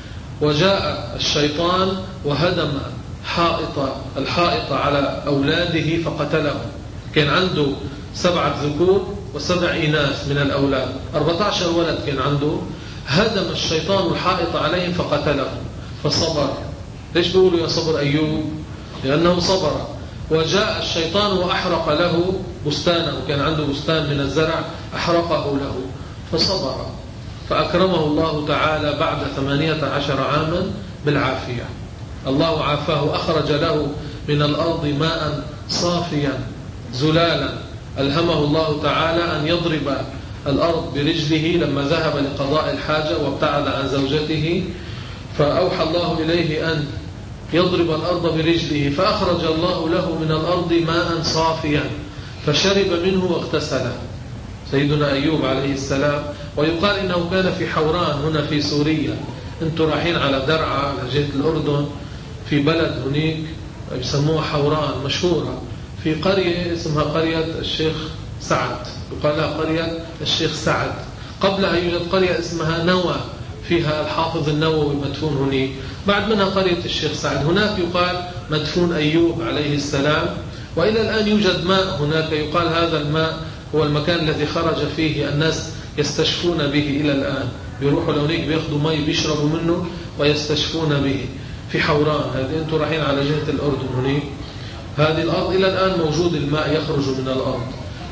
وجاء الشيطان وهدم حائط الحائط على أولاده فقتلهم. كان عنده سبعة ذكور وسبع إناث من الأولاد، أربعة عشر ولد كان عنده. هدم الشيطان الحائط عليهم فقتلهم، فصبر. ليش بيقولوا يا صبر أيوب؟ لأنه صبر. وجاء الشيطان وأحرق له بستانه، كان عنده بستان من الزرع أحرقه له فصبر، فأكرمه الله تعالى بعد ثمانية عشر عاما بالعافية. الله عافاه، أخرج له من الأرض ماء صافيا زلالا. ألهمه الله تعالى أن يضرب الأرض برجله لما ذهب لقضاء الحاجة وابتعد عن زوجته، فأوحى الله إليه أن يضرب الأرض برجله، فأخرج الله له من الأرض ماء صافيا فشرب منه واغتسل سيدنا أيوب عليه السلام. ويقال إنه كان في حوران هنا في سوريا. أنتم رايحين على درعا على جهة الأردن، في بلد هناك يسموها حوران مشهورة، في قرية اسمها قرية الشيخ سعد، يقال لها قرية الشيخ سعد. قبلها يوجد قرية اسمها نوى، فيها الحافظ النووي مدفون هناك. بعد منها قرية الشيخ سعد، هناك يقال مدفون أيوب عليه السلام. وإلى الآن يوجد ماء هناك، يقال هذا الماء هو المكان الذي خرج فيه الناس يستشفون به إلى الآن. بيروحوا لهناك بياخذوا مي بيشربوا منه ويستشفون به في حوران. هذه أنتم رايحين على جهة الأردن هناك، هذه الأرض إلى الآن موجود الماء يخرج من الأرض.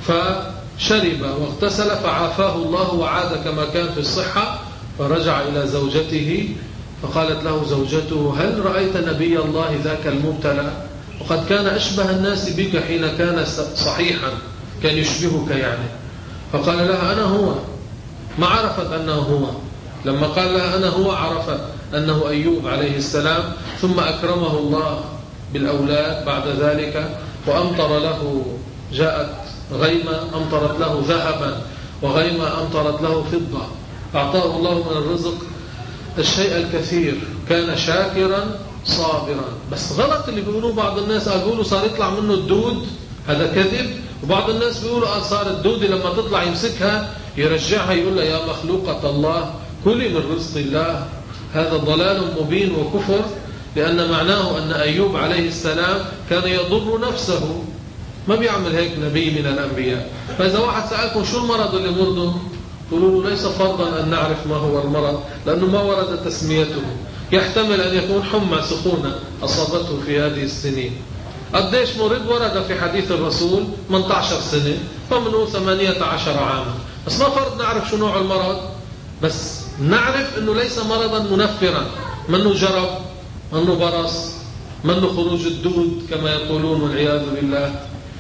فشرب واغتسل فعافاه الله وعاد كما كان في الصحة، فرجع إلى زوجته فقالت له زوجته هل رأيت نبي الله ذاك المبتلى؟ وقد كان أشبه الناس بك حين كان صحيحا، كان يشبهك يعني. فقال لها أنا هو، ما عرفت أنه هو. لما قال لها أنا هو عرفت أنه أيوب عليه السلام. ثم أكرمه الله بالأولاد بعد ذلك، وأمطر له، جاءت غيمة أمطرت له ذهبا، وغيمة أمطرت له فضة. أعطاه الله من الرزق الشيء الكثير، كان شاكرا صابرا. بس غلط اللي بيقولوه بعض الناس، قالوا صار يطلع منه الدود، هذا كذب. وبعض الناس بيقولوا صار الدود لما تطلع يمسكها يرجعها يقول لها يا مخلوقة الله كلي من رزق الله. هذا ضلال مبين وكفر لأن معناه أن أيوب عليه السلام كان يضر نفسه، ما بيعمل هيك نبي من الأنبياء. فإذا واحد سألكم شو المرض اللي مرضه، قولوا له ليس فرضا أن نعرف ما هو المرض، لأنه ما ورد تسميته. يحتمل أن يكون حمى سخونة أصابته في هذه السنين. قديش مرض ورد في حديث الرسول ثمانية عشر سنة، فمنه ثمانية عشر عاما، بس ما فرض نعرف شو نوع المرض، بس نعرف أنه ليس مرضا منفرا، منه جرب، منه برص، منه خروج الدود كما يقولون والعياذ بالله.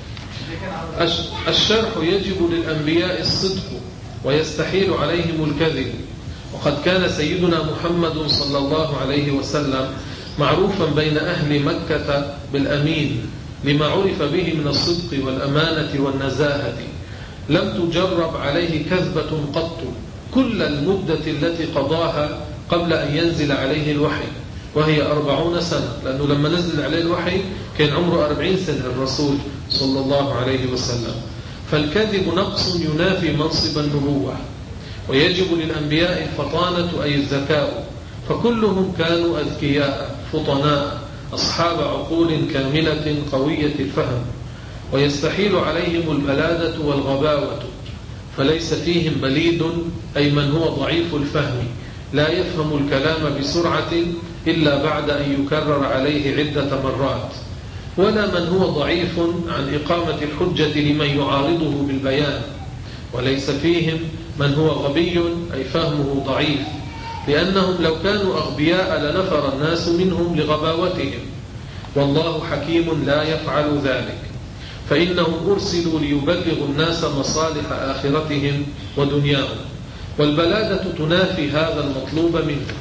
الشرح: يجب للأنبياء الصدق ويستحيل عليهم الكذب. وقد كان سيدنا محمد صلى الله عليه وسلم معروفا بين أهل مكة بالأمين، لما عرف به من الصدق والأمانة والنزاهة. لم تجرب عليه كذبة قط كل المدة التي قضاها قبل أن ينزل عليه الوحي، وهي أربعون سنة، لأنه لما نزل عليه الوحي كان عمره أربعين سنة الرسول صلى الله عليه وسلم. فالكذب نقص ينافي منصب النبوة. ويجب للأنبياء الفطانة أي الذكاء، فكلهم كانوا أذكياء فطناء أصحاب عقول كاملة قوية الفهم. ويستحيل عليهم البلادة والغباوة، فليس فيهم بليد أي من هو ضعيف الفهم لا يفهم الكلام بسرعة إلا بعد أن يكرر عليه عدة مرات، ولا من هو ضعيف عن إقامة الحجة لمن يعارضه بالبيان. وليس فيهم من هو غبي أي فهمه ضعيف، لأنهم لو كانوا أغبياء لنفر الناس منهم لغباوتهم، والله حكيم لا يفعل ذلك، فإنهم أرسلوا ليبلغوا الناس مصالح آخرتهم ودنياهم، والبلادة تنافي هذا المطلوب منهم.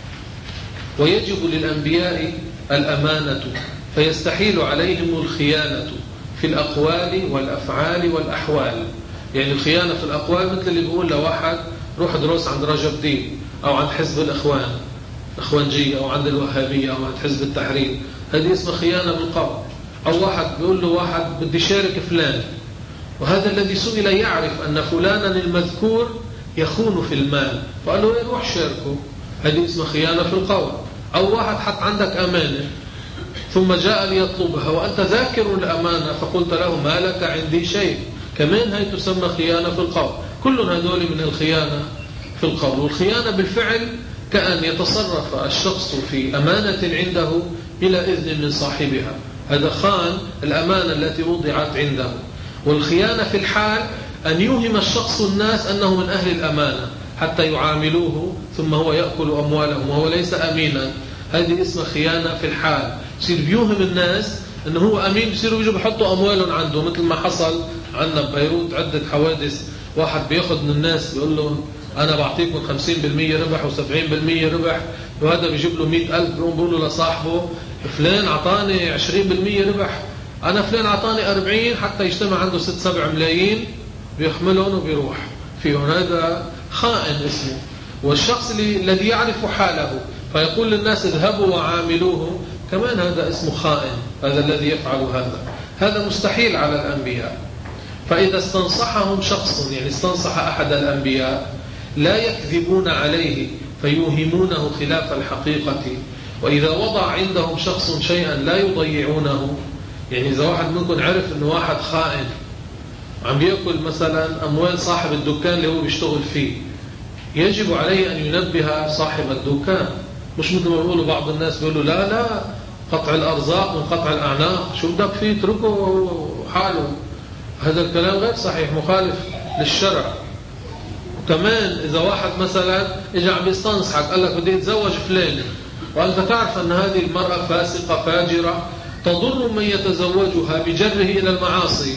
ويجب للأنبياء الأمانة، فيستحيل عليهم الخيانة في الأقوال والأفعال والأحوال. يعني الخيانة في الأقوال مثل اللي بيقول لواحد روح دروس عند رجب دين أو عند حزب الإخوان الإخوانجية أو عند الوهابية أو عند حزب التحرير، هذه اسمها خيانة بالقول. أو واحد بيقول له واحد بدي شارك فلان، وهذا الذي سئل يعرف أن فلانا المذكور يخون في المال، فقال له روح شاركه، هذه اسمها خيانة في القول. أو واحد حط عندك أمانة ثم جاء ليطلبها وأنت ذاكر الأمانة فقلت له ما لك عندي شيء، كمان هي تسمى خيانة في القول. كل هذول من الخيانة في القول. والخيانة بالفعل كأن يتصرف الشخص في أمانة عنده إلى إذن من صاحبها، هذا خان الأمانة التي وضعت عنده. والخيانة في الحال أن يوهم الشخص الناس أنه من أهل الأمانة حتى يعاملوه ثم هو يأكل أموالهم وهو ليس أمينا، هذه اسمها خيانة في الحال. يصير بيوهم الناس أنه هو أمين، بيصيروا بيجوا بيحطوا أموالهم عنده، مثل ما حصل عندنا ببيروت عدة حوادث. واحد بياخد من الناس بيقول له أنا بعطيكم خمسين بالمية ربح وسبعين بالمية ربح، وهذا بيجيب له مئة ألف، بيقول له لصاحبه فلان عطاني عشرين بالمية ربح، أنا فلان عطاني أربعين، حتى يجتمع عنده ست سبع ملايين بيحملهم وبيروح فيهم. هذا خائن اسمه. والشخص الذي يعرف حاله فيقول للناس اذهبوا وعاملوه، كمان هذا اسمه خائن، هذا الذي يفعل هذا. هذا مستحيل على الأنبياء. فإذا استنصحهم شخص، يعني استنصح أحد الأنبياء، لا يكذبون عليه فيوهمونه خلاف الحقيقة. وإذا وضع عندهم شخص شيئا لا يضيعونه، يعني إذا واحد منكم عرف أنه واحد خائن عم بيأكل مثلا أموال صاحب الدكان اللي هو بيشتغل فيه، يجب عليه أن ينبه صاحب الدكان. مش مثل ما بيقولوا بعض الناس بيقولوا لا لا قطع الأرزاق من قطع الأعناق، شو بدك فيه اتركه حاله. هذا الكلام غير صحيح، مخالف للشرع. وكمان إذا واحد مثلا إجا عم يستنصحك قال لك بدي اتزوج فلانة، وأنت تعرف أن هذه المرأة فاسقة فاجرة تضر من يتزوجها بجره إلى المعاصي،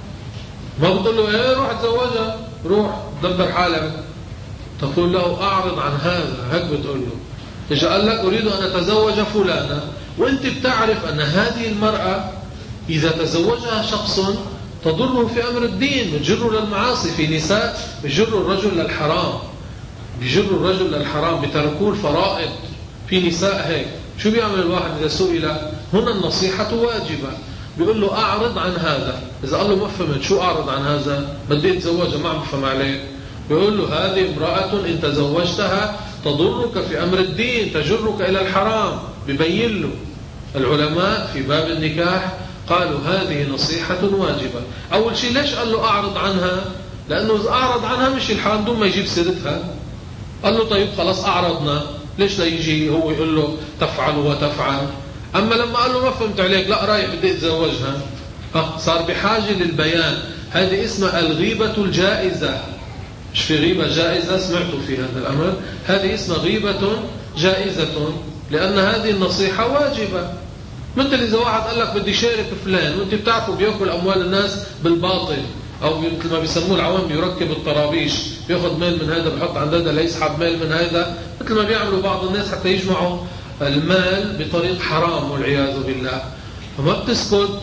ما بتقول له ايه روح اتزوجها، روح دبر حالك، تقول له أعرض عن هذا، هيك بتقول له. إذا قال لك أريد أن أتزوج فلانة، وأنت بتعرف أن هذه المرأة إذا تزوجها شخص تضره في أمر الدين، بتجره للمعاصي. في نساء بيجروا الرجل للحرام، بيجروا الرجل للحرام، بتركوا الفرائض. في نساء هيك. شو بيعمل الواحد إذا سئل؟ هنا النصيحة واجبة، بيقول له أعرض عن هذا. إذا قال له ما فهمت شو أعرض عن هذا، بدي أتزوجها ما عم بفهم عليه، بيقول له هذه امرأة إن تزوجتها تضرك في أمر الدين، تجرك إلى الحرام، ببين له. العلماء في باب النكاح قالوا هذه نصيحة واجبة. أول شيء ليش قال له أعرض عنها؟ لأنه إذا أعرض عنها مش الحال دون ما يجيب سيرتها. قال له طيب خلاص أعرضنا، ليش لا يجي هو يقول له تفعل وتفعل؟ أما لما قال له ما فهمت عليك، لا رايح بدي أتزوجها، أه صار بحاجة للبيان. هذه اسمها الغيبة الجائزة. مش في غيبة جائزة سمعتوا في هذا الأمر؟ هذه اسمها غيبة جائزة، لأن هذه النصيحة واجبة. مثل إذا واحد قال لك بدي شارك فلان، وانت بتعرفوا بيأكل أموال الناس بالباطل، أو مثل ما بيسموه العوام بيركب الطرابيش، بياخذ مال من هذا بحط عند هذا ليسحب مال من هذا، مثل ما بيعملوا بعض الناس حتى يجمعوا المال بطريق حرام والعياذ بالله. فما بتسكت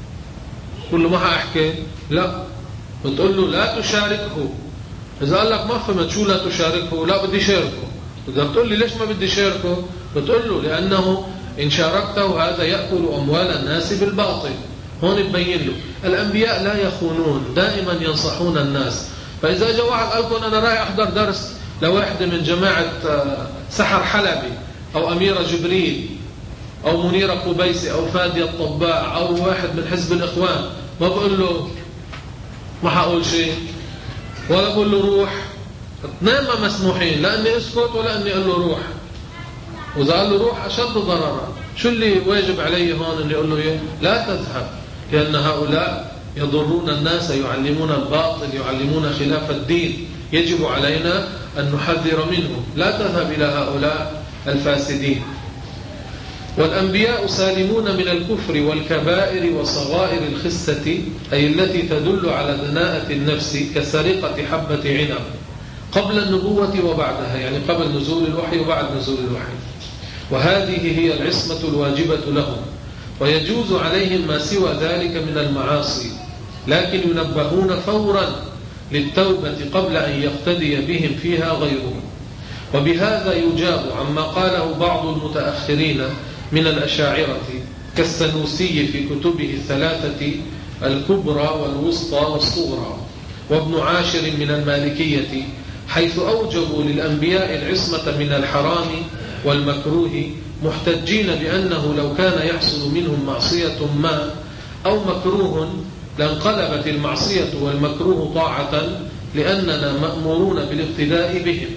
تقول له ما حأحكي، لا، بتقول له لا تشاركه. إذا قال لك ما فهمت شو لا تشاركه، لا بدي شاركه. إذا بتقول لي ليش ما بدي شاركه، بتقول له لأنه إن شاركته هذا يأكل أموال الناس بالباطل. هون تبين له. الأنبياء لا يخونون، دائما ينصحون الناس. فإذا جاء واحد قال لكم أنا رايح أحضر درس لواحدة من جماعة سحر حلبي أو أميرة جبريل أو منيرة قبيسي أو فادية الطباع أو واحد من حزب الإخوان، ما بقول له ما حقول شيء ولا بقول له روح. اثنين ما مسموحين، لا أني أسكت ولا أني أقول له روح. وإذا قال له روح أشد ضررا. شو اللي واجب عليه هون؟ اللي يقول له إيه؟ لا تذهب، لأن هؤلاء يضرون الناس، يعلمون الباطل، يعلمون خلاف الدين، يجب علينا أن نحذر منهم. لا تذهب إلى هؤلاء الفاسدين. والأنبياء سالمون من الكفر والكبائر وصغائر الخسة، أي التي تدل على دناءة النفس كسرقة حبة عنب قبل النبوة وبعدها، يعني قبل نزول الوحي وبعد نزول الوحي. وهذه هي العصمة الواجبة لهم، ويجوز عليهم ما سوى ذلك من المعاصي، لكن ينبهون فورا للتوبة قبل أن يقتدي بهم فيها غيرهم. وبهذا يجاب عما قاله بعض المتأخرين من الأشاعرة كالسنوسي في كتبه الثلاثة الكبرى والوسطى والصغرى، وابن عاشر من المالكية، حيث أوجبوا للأنبياء العصمة من الحرام والمكروه، محتجين بأنه لو كان يحصل منهم معصية ما أو مكروه لانقلبت المعصية والمكروه طاعة، لأننا مأمورون بالاقتداء بهم.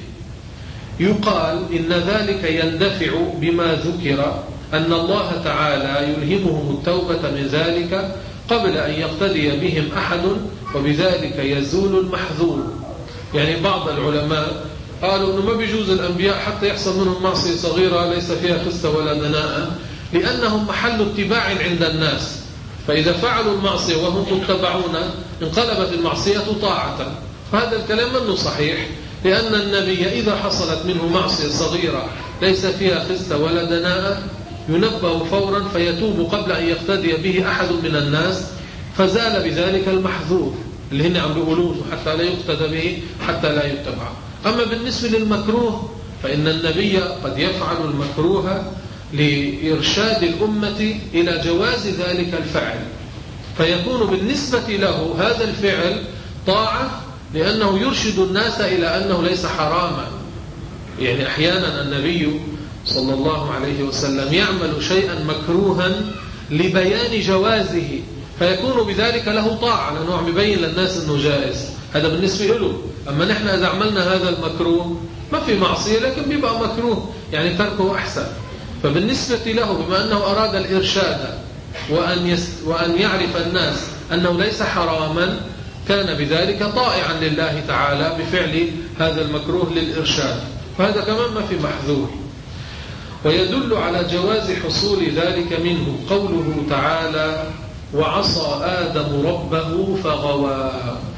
يقال إن ذلك يندفع بما ذكر أن الله تعالى يلهمهم التوبة من ذلك قبل أن يقتدي بهم أحد، وبذلك يزول المحذور. يعني بعض العلماء قالوا أنه ما بيجوز الأنبياء حتى يحصل منهم معصية صغيرة ليس فيها خسة ولا دناءة، لأنهم محل اتباع عند الناس، فإذا فعلوا المعصية وهم متبعون انقلبت المعصية طاعة. فهذا الكلام منه صحيح، لأن النبي إذا حصلت منه معصية صغيرة ليس فيها خسة ولا دناءة ينبه فورا فيتوب قبل أن يقتدي به أحد من الناس، فزال بذلك المحذور اللي هن عم بيقولوه حتى لا يقتدى به حتى لا يتبع. أما بالنسبة للمكروه فإن النبي قد يفعل المكروه لإرشاد الأمة إلى جواز ذلك الفعل، فيكون بالنسبة له هذا الفعل طاعة، لأنه يرشد الناس إلى أنه ليس حراما. يعني أحيانا النبي صلى الله عليه وسلم يعمل شيئا مكروها لبيان جوازه، فيكون بذلك له طاعة، لأنه عم يبين للناس أنه جائز. هذا بالنسبة له. أما نحن إذا عملنا هذا المكروه ما في معصية، لكن بيبقى مكروه، يعني تركه أحسن. فبالنسبة له بما أنه أراد الإرشاد وأن, يست... وأن يعرف الناس أنه ليس حراما، كان بذلك طائعا لله تعالى بفعل هذا المكروه للإرشاد، فهذا كمان ما في محذور. ويدل على جواز حصول ذلك منه قوله تعالى وعصى آدم ربه فغوى.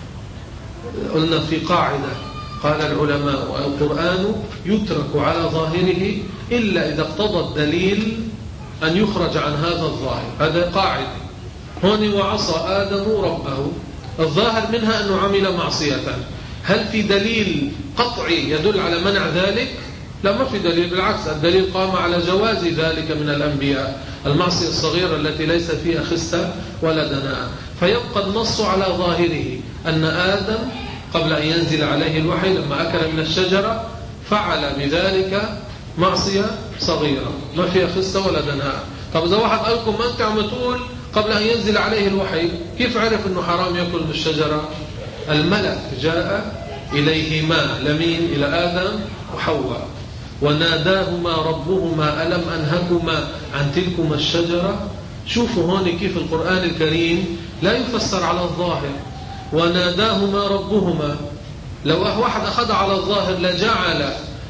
قلنا في قاعدة قال العلماء القرآن يترك على ظاهره إلا إذا اقتضى الدليل أن يخرج عن هذا الظاهر. هذا قاعدة. هون وعصى آدم ربه، الظاهر منها أنه عمل معصية. هل في دليل قطعي يدل على منع ذلك؟ لا، ما في دليل، بالعكس الدليل قام على جواز ذلك من الأنبياء، المعصية الصغيرة التي ليس فيها خسة ولا دناء. فيبقى النص على ظاهره أن آدم قبل أن ينزل عليه الوحي لما أكل من الشجرة فعل بذلك معصية صغيرة ما فيها خسة ولا دناء. طب إذا واحد قال لكم ما أنت عم تقول قبل أن ينزل عليه الوحي، كيف عرف أنه حرام يأكل من الشجرة؟ الملك جاء إليهما لمين؟ إلى آدم وحواء، وناداهما ربهما ألم أنهكما عن تلكما الشجرة. شوفوا هون كيف القرآن الكريم لا يفسر على الظاهر. وناداهما ربهما، لو واحد أخذ على الظاهر لجعل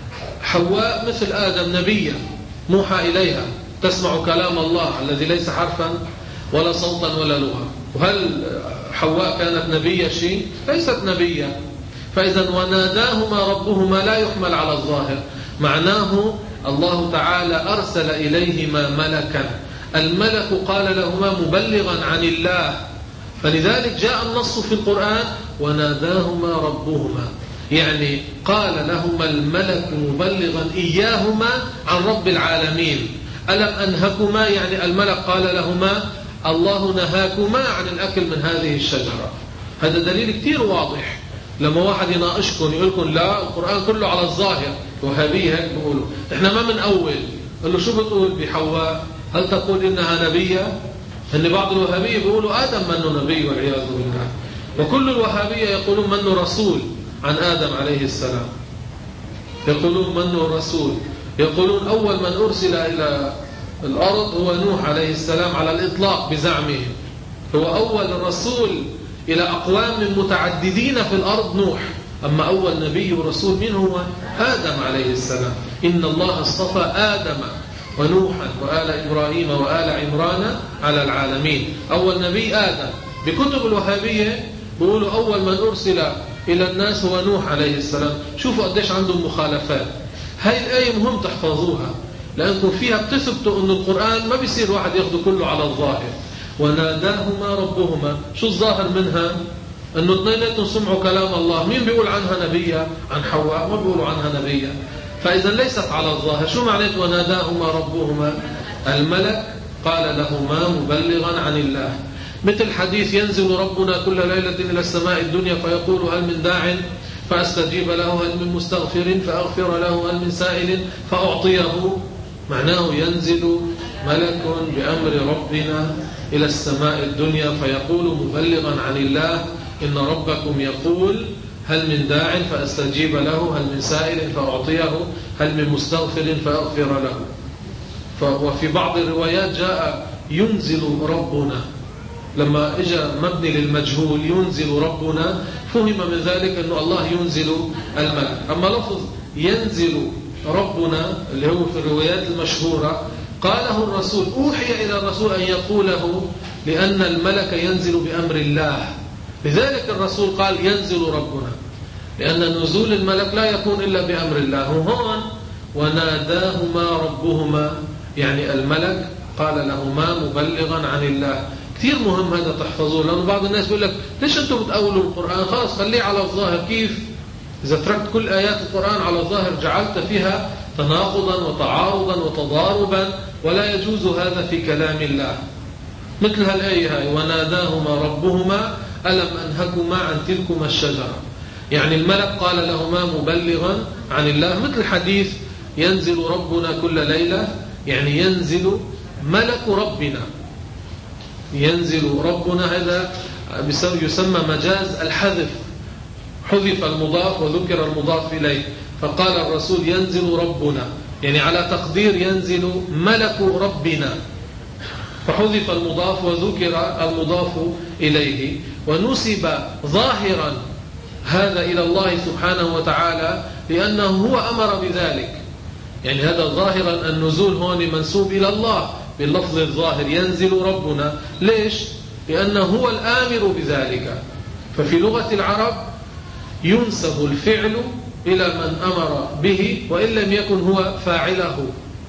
حواء مثل آدم نبيا موحى إليها تسمع كلام الله الذي ليس حرفا ولا صوتا ولا لغة. وهل حواء كانت نبية شيء؟ ليست نبية. فإذا وناداهما ربهما لا يحمل على الظاهر، معناه الله تعالى أرسل إليهما ملكا، الملك قال لهما مبلغا عن الله، فلذلك جاء النص في القرآن وناداهما ربهما، يعني قال لهما الملك مبلغا إياهما عن رب العالمين. ألم أنهكما يعني الملك قال لهما الله نهاكما عن الأكل من هذه الشجرة. هذا دليل كتير واضح. لما واحد يناقشكم يقول لكم لا القرآن كله على الظاهر، وهابيه هيك بيقولوا احنا ما من أول، قال له شو بتقول بحواء؟ هل تقول إنها نبية؟ إن بعض الوهابية بيقولوا آدم منه نبي والعياذ بالله، وكل الوهابية يقولون منه رسول عن آدم عليه السلام، يقولون منه رسول، يقولون أول من أرسل إلى الأرض هو نوح عليه السلام على الإطلاق بزعمهم، هو أول رسول إلى أقوام متعددين في الأرض نوح، أما أول نبي ورسول من هو؟ آدم عليه السلام. إن الله اصطفى آدم ونوحا وآل إبراهيم وآل عمران على العالمين. أول نبي آدم. بكتب الوهابية بيقولوا أول من أرسل إلى الناس هو نوح عليه السلام. شوفوا قديش عندهم مخالفات. هاي الآية مهم تحفظوها، لأنكم فيها بتثبتوا أن القرآن ما بيصير واحد ياخده كله على الظاهر. وناداهما ربهما، شو الظاهر منها؟ أنه اثنيناتهم سمعوا كلام الله. مين بيقول عنها نبية؟ عن حواء ما بيقولوا عنها نبية. فإذا ليست على الظاهر. شو معنى وناداهما ربهما؟ الملك قال لهما مبلغا عن الله، مثل حديث ينزل ربنا كل ليلة إلى السماء الدنيا فيقول هل من داع فأستجيب له، هل من مستغفر فأغفر له، هل من سائل فأعطيه. معناه ينزل ملك بأمر ربنا إلى السماء الدنيا فيقول مبلغا عن الله إن ربكم يقول هل من داع فأستجيب له، هل من سائل فأعطيه، هل من مستغفر فأغفر له. وفي بعض الروايات جاء ينزل ربنا، لما اجى مبني للمجهول ينزل ربنا فهم من ذلك أنه الله ينزل الملك. أما لفظ ينزل ربنا اللي هو في الروايات المشهورة قاله الرسول، أوحي إلى الرسول أن يقوله لأن الملك ينزل بأمر الله، لذلك الرسول قال ينزل ربنا، لأن نزول الملك لا يكون إلا بأمر الله. وهون وناداهما ربهما يعني الملك قال لهما مبلغا عن الله. كثير مهم هذا تحفظوه، لأنه بعض الناس يقول لك ليش أنتم بتأولوا القرآن؟ خلاص خليه على الظاهر. كيف؟ إذا تركت كل آيات القرآن على الظاهر جعلت فيها تناقضا وتعارضا وتضاربا، ولا يجوز هذا في كلام الله. مثل هالآية هاي وناداهما ربهما ألم أنهكما عن تلكما الشجرة، يعني الملك قال لهما مبلغا عن الله. مثل حديث ينزل ربنا كل ليلة، يعني ينزل ملك ربنا، ينزل ربنا، هذا يسمى مجاز الحذف، حذف المضاف وذكر المضاف إليه، فقال الرسول ينزل ربنا يعني على تقدير ينزل ملك ربنا، فحذف المضاف وذكر المضاف إليه، ونسب ظاهرا هذا إلى الله سبحانه وتعالى لأنه هو أمر بذلك. يعني هذا ظاهرا النزول هون منسوب إلى الله باللفظ الظاهر ينزل ربنا. ليش؟ لأنه هو الآمر بذلك. ففي لغة العرب ينسب الفعل إلى من أمر به وإن لم يكن هو فاعله.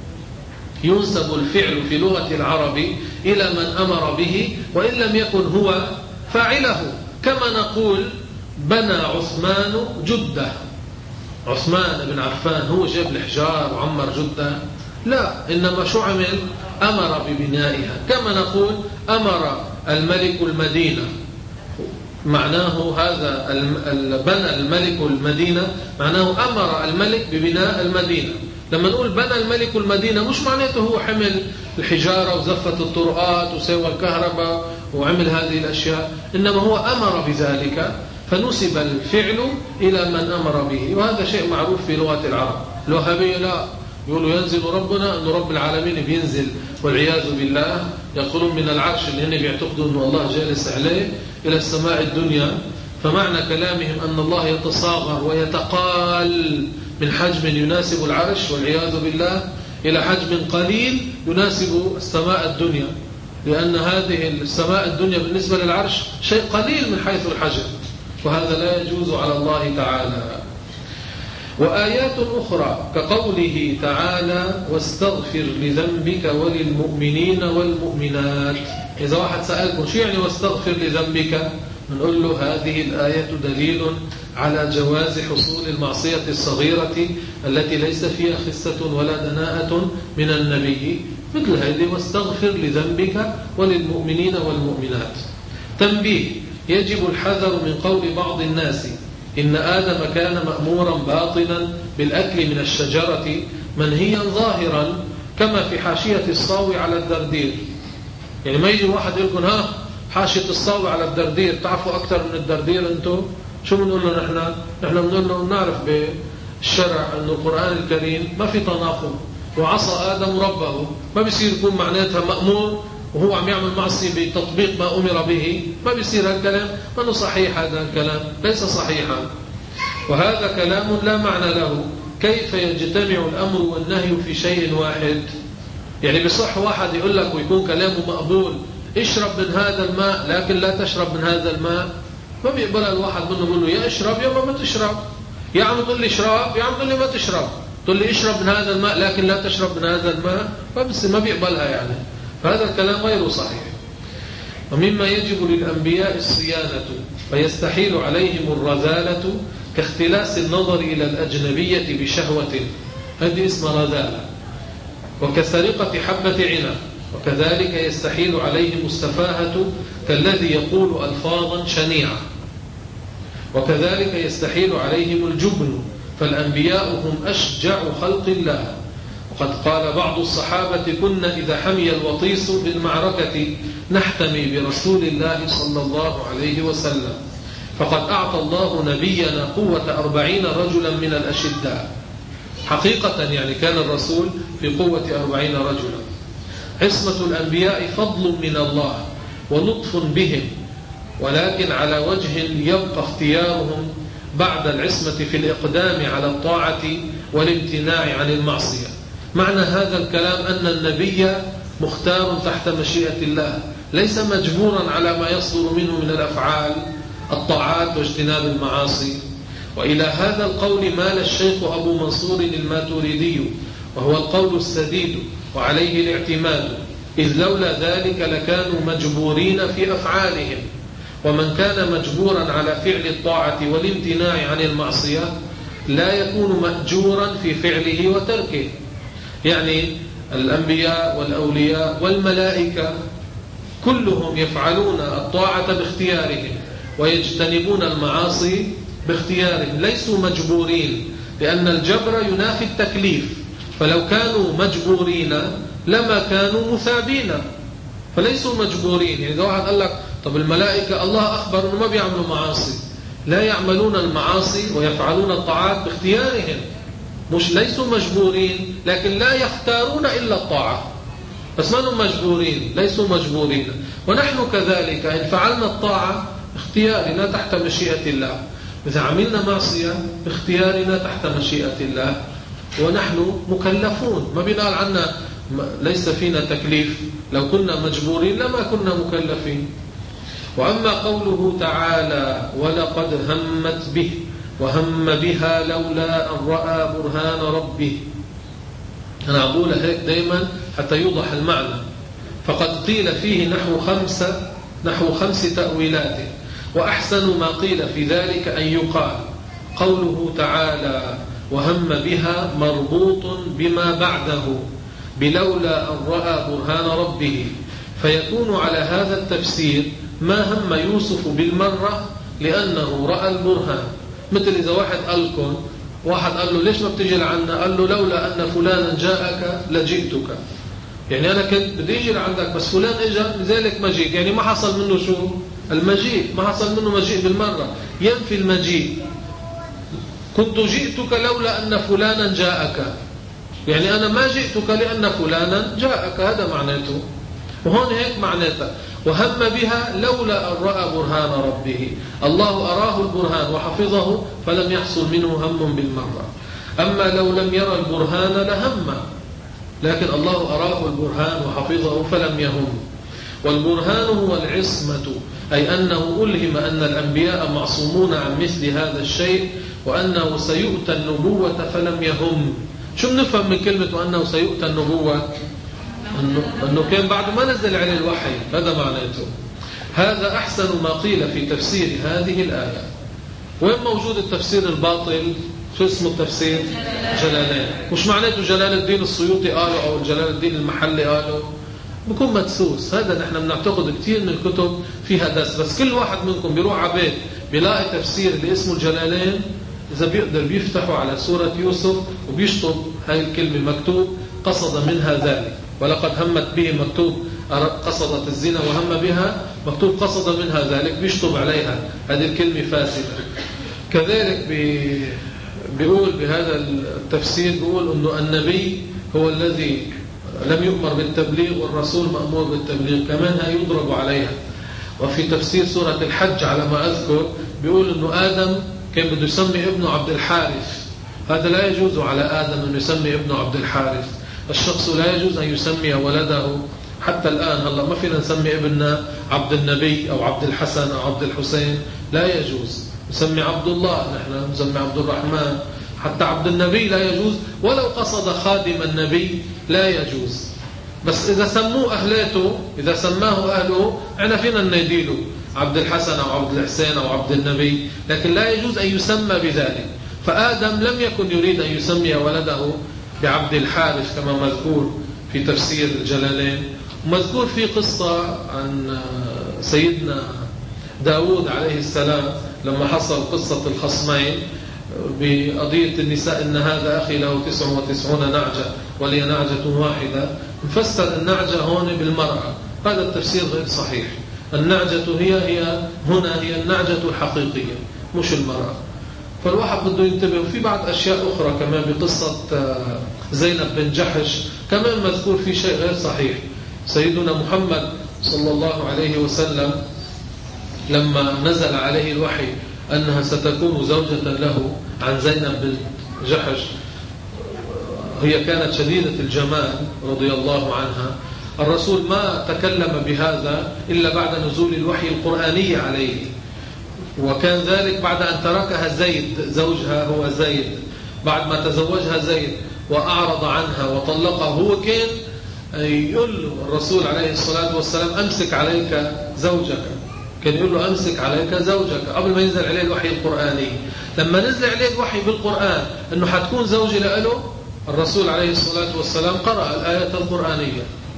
ينسب الفعل في لغة العرب إلى من أمر به وإن لم يكن هو فاعله، كما نقول بنى عثمان جدة. عثمان بن عفان هو جاب الحجار وعمر جدة؟ لا، إنما شو عمل؟ أمر ببنائها. كما نقول أمر الملك المدينة، معناه هذا بنى الملك المدينة، معناه أمر الملك ببناء المدينة. لما نقول بنى الملك المدينة مش معناته هو حمل الحجارة وزفت الطرقات وسوى الكهرباء وعمل هذه الأشياء، إنما هو أمر بذلك فنسب الفعل إلى من أمر به. وهذا شيء معروف في لغة العرب. الوهابية لا، يقولوا ينزل ربنا، أنه رب العالمين بينزل والعياذ بالله، يقولون من العرش اللي هن بيعتقدوا أنه الله جالس عليه إلى السماء الدنيا. فمعنى كلامهم أن الله يتصاغر ويتقال من حجم يناسب العرش والعياذ بالله إلى حجم قليل يناسب السماء الدنيا، لأن هذه السماء الدنيا بالنسبة للعرش شيء قليل من حيث الحجم، وهذا لا يجوز على الله تعالى. وآيات أخرى كقوله تعالى واستغفر لذنبك وللمؤمنين والمؤمنات. إذا واحد سألكم شو يعني واستغفر لذنبك، نقول له هذه الآية دليل على جواز حصول المعصية الصغيرة التي ليس فيها خسة ولا دناءة من النبي، مثل هذه واستغفر لذنبك وللمؤمنين والمؤمنات. تنبيه: يجب الحذر من قول بعض الناس إن آدم كان مأمورا باطنا بالأكل من الشجرة منهيا ظاهرا، كما في حاشية الصاوي على الدردير. يعني ما يجي واحد يقول لكم ها حاشية الصاوي على الدردير، تعرفوا أكثر من الدردير أنتم؟ شو بنقول له نحن؟ نحن بنقول له نعرف بالشرع أن القرآن الكريم ما في تناقض، وعصى آدم ربه ما بيصير يكون معناتها مأمور وهو عم يعمل معصية بتطبيق ما أمر به، ما بيصير هالكلام. ما صحيح، هذا الكلام ليس صحيحا، وهذا كلام لا معنى له. كيف يجتمع الأمر والنهي في شيء واحد؟ يعني بصح واحد يقول لك ويكون كلامه مقبول اشرب من هذا الماء لكن لا تشرب من هذا الماء، ما بيقبل الواحد منه يقول له يا اشرب يا ما تشرب، يا عم تقول لي اشرب يا عم تقول لي ما تشرب، تقول لي اشرب من هذا الماء لكن لا تشرب من هذا الماء، ما بيقبلها يعني. فهذا الكلام غير صحيح. ومما يجب للأنبياء الصيانة فيستحيل عليهم الرذالة كاختلاس النظر إلى الأجنبية بشهوة، هذه اسمها رذالة، وكسرقة حبة عنب، وكذلك يستحيل عليهم السفاهة كالذي يقول ألفاظا شنيعة، وكذلك يستحيل عليهم الجبن، فالأنبياء هم أشجع خلق الله. وقد قال بعض الصحابة كنا إذا حمي الوطيس بالمعركة نحتمي برسول الله صلى الله عليه وسلم، فقد أعطى الله نبينا قوة أربعين رجلا من الأشداء. حقيقة يعني كان الرسول في قوة أربعين رجلا. عصمة الأنبياء فضل من الله ولطف بهم، ولكن على وجه يبقى اختيارهم بعد العصمة في الإقدام على الطاعة والامتناع عن المعصية. معنى هذا الكلام أن النبي مختار تحت مشيئة الله، ليس مجبورا على ما يصدر منه من الأفعال الطاعات واجتناب المعاصي. وإلى هذا القول مال الشيخ أبو منصور الماتريدي، وهو القول السديد وعليه الاعتماد، إذ لولا ذلك لكانوا مجبورين في أفعالهم، ومن كان مجبورا على فعل الطاعة والامتناع عن المعصية لا يكون مأجورا في فعله وتركه. يعني الأنبياء والأولياء والملائكة كلهم يفعلون الطاعة باختيارهم ويجتنبون المعاصي باختيارهم، ليسوا مجبورين، لأن الجبر ينافي التكليف، فلو كانوا مجبورين لما كانوا مثابين، فليسوا مجبورين. يعني إذا واحد قال لك طب الملائكة الله أخبر أنه ما بيعملوا معاصي، لا يعملون المعاصي ويفعلون الطاعات باختيارهم، مش ليسوا مجبورين، لكن لا يختارون إلا الطاعة، بس ما هم مجبورين، ليسوا مجبورين. ونحن كذلك إن فعلنا الطاعة باختيارنا تحت مشيئة الله، إذا عملنا معصية باختيارنا تحت مشيئة الله، ونحن مكلفون، ما بينقال عنا ليس فينا تكليف، لو كنا مجبورين لما كنا مكلفين. وأما قوله تعالى ولقد همت به وهم بها لولا أن رأى برهان ربه، أنا أقول هيك دائما حتى يوضح المعنى، فقد قيل فيه نحو خمسة نحو خمس تأويلات، وأحسن ما قيل في ذلك أن يقال قوله تعالى وهم بها مربوط بما بعده بلولا أن رأى برهان ربه، فيكون على هذا التفسير ما هم يوسف بالمرة لأنه رأى البرهان. مثل إذا واحد قال لكم، واحد قال له ليش ما بتجي لعنا؟ قال له لولا أن فلانا جاءك لجئتك، يعني أنا كنت بدي أجي لعندك بس فلان إجا لذلك ما جيت، يعني ما حصل منه شو؟ المجيء، ما حصل منه مجيء بالمرة، ينفي المجيء. كنت جئتك لولا أن فلانا جاءك، يعني أنا ما جئتك لأن فلانا جاءك، هذا معناته. وهون هيك معناته وهم بها لولا أن رأى برهان ربه، الله أراه البرهان وحفظه فلم يحصل منه هم بالمرة. أما لو لم يرى البرهان لهم، لكن الله أراه البرهان وحفظه فلم يهم. والبرهان هو العصمة، أي أنه ألهم أن الأنبياء معصومون عن مثل هذا الشيء، وأنه سيؤتى النبوة فلم يهم. شو بنفهم من كلمة وأنه سيؤتى النبوة؟ أنه, أنه كان بعد ما نزل عليه الوحي، هذا معناته. هذا أحسن ما قيل في تفسير هذه الآية. وين موجود التفسير الباطل؟ شو اسمه التفسير؟ جلالين. وش معناته جلال الدين السيوطي قاله أو جلال الدين المحلي قاله؟ بكون مدسوس. هذا نحن بنعتقد كثير من الكتب فيها دس، بس كل واحد منكم بيروح على بيت بيلاقي تفسير اللي اسمه الجلالين، إذا بيقدر بيفتحوا على سورة يوسف وبيشطب هاي الكلمة مكتوب قصد منها ذلك، ولقد همت به مكتوب قصدت الزنا وهم بها، مكتوب قصد منها ذلك، بيشطب عليها هذه الكلمة فاسدة. كذلك بيقول بهذا التفسير، بيقول أنه النبي هو الذي لم يؤمر بالتبليغ والرسول مأمور بالتبليغ، كمان هي يضرب عليها. وفي تفسير سورة الحج على ما أذكر بيقول أنه آدم كان بده يسمي ابنه عبد الحارث، هذا لا يجوز على آدم أن يسمي ابنه عبد الحارث. الشخص لا يجوز أن يسمي ولده، حتى الآن هلا ما فينا نسمي ابننا عبد النبي أو عبد الحسن أو عبد الحسين، لا يجوز. نسمي عبد الله، نحن نسمي عبد الرحمن، حتى عبد النبي لا يجوز، ولو قصد خادم النبي لا يجوز. بس إذا سموه أهلاته، إذا سماه أهله، احنا فينا نناديله عبد الحسن أو عبد الحسين أو عبد النبي، لكن لا يجوز أن يسمى بذلك. فآدم لم يكن يريد أن يسمي ولده بعبد الحارث كما مذكور في تفسير الجلالين. ومذكور في قصة عن سيدنا داود عليه السلام لما حصل قصة الخصمين بقضية النساء، إن هذا أخي له تسع وتسعون نعجة ولي نعجة واحدة، نفسر النعجة هون بالمرأة، هذا التفسير غير صحيح. النعجة هي هي هنا هي النعجة الحقيقية مش المرأة. فالواحد بده ينتبه. وفي بعض أشياء أخرى كمان بقصة زينب بن جحش كمان مذكور في شيء غير صحيح. سيدنا محمد صلى الله عليه وسلم لما نزل عليه الوحي أنها ستكون زوجة له عن زينب بن جحش، هي كانت شديدة الجمال رضي الله عنها، الرسول ما تكلم بهذا إلا بعد نزول الوحي القرآني عليه، وكان ذلك بعد أن تركها زيد زوجها، هو زيد بعد ما تزوجها زيد وأعرض عنها وطلقها. هو كان يقول له الرسول عليه الصلاة والسلام أمسك عليك زوجك، كان يقول له أمسك عليك زوجك قبل ما ينزل عليه الوحي القرآني. لما نزل عليه الوحي بالقرآن أنه حتكون زوجة له، الرسول عليه الصلاة والسلام قرأ الآية القرآنية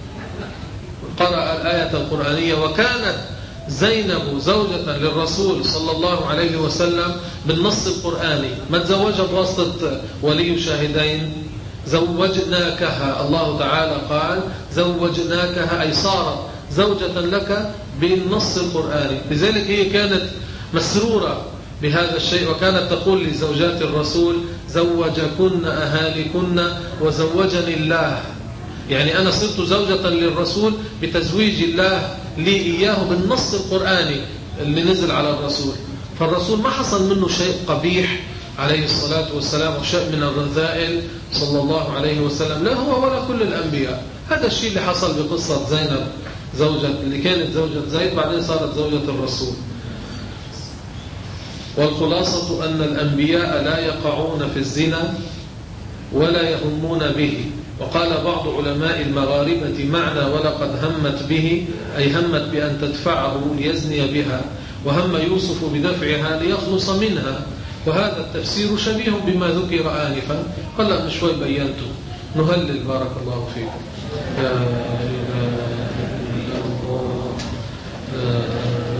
قرأ الآية القرآنية وكانت زينب زوجة للرسول صلى الله عليه وسلم بالنص القرآني، ما تزوجها بواسطة ولي شاهدين. زوجناكها، الله تعالى قال زوجناكها، أي صارت زوجة لك بالنص القرآني. لذلك هي كانت مسرورة بهذا الشيء، وكانت تقول لزوجات الرسول زوجكن أهاليكن وزوجني الله، يعني أنا صرت زوجة للرسول بتزويج الله لي إياه بالنص القرآني اللي نزل على الرسول. فالرسول ما حصل منه شيء قبيح عليه الصلاة والسلام وشيء من الرذائل صلى الله عليه وسلم، لا هو ولا كل الأنبياء. هذا الشيء اللي حصل بقصة زينب زوجة اللي كانت زوجة زيد بعدين صارت زوجة الرسول. والخلاصة أن الأنبياء لا يقعون في الزنا ولا يهمون به. وقال بعض علماء المغاربة معنى ولقد همت به أي همت بأن تدفعه ليزني بها، وهم يوسف بدفعها ليخلص منها. وهذا التفسير شبيه بما ذكر آنفا، هلا من شوي بينته. نهلل بارك الله فيكم. لا إله إلا الله.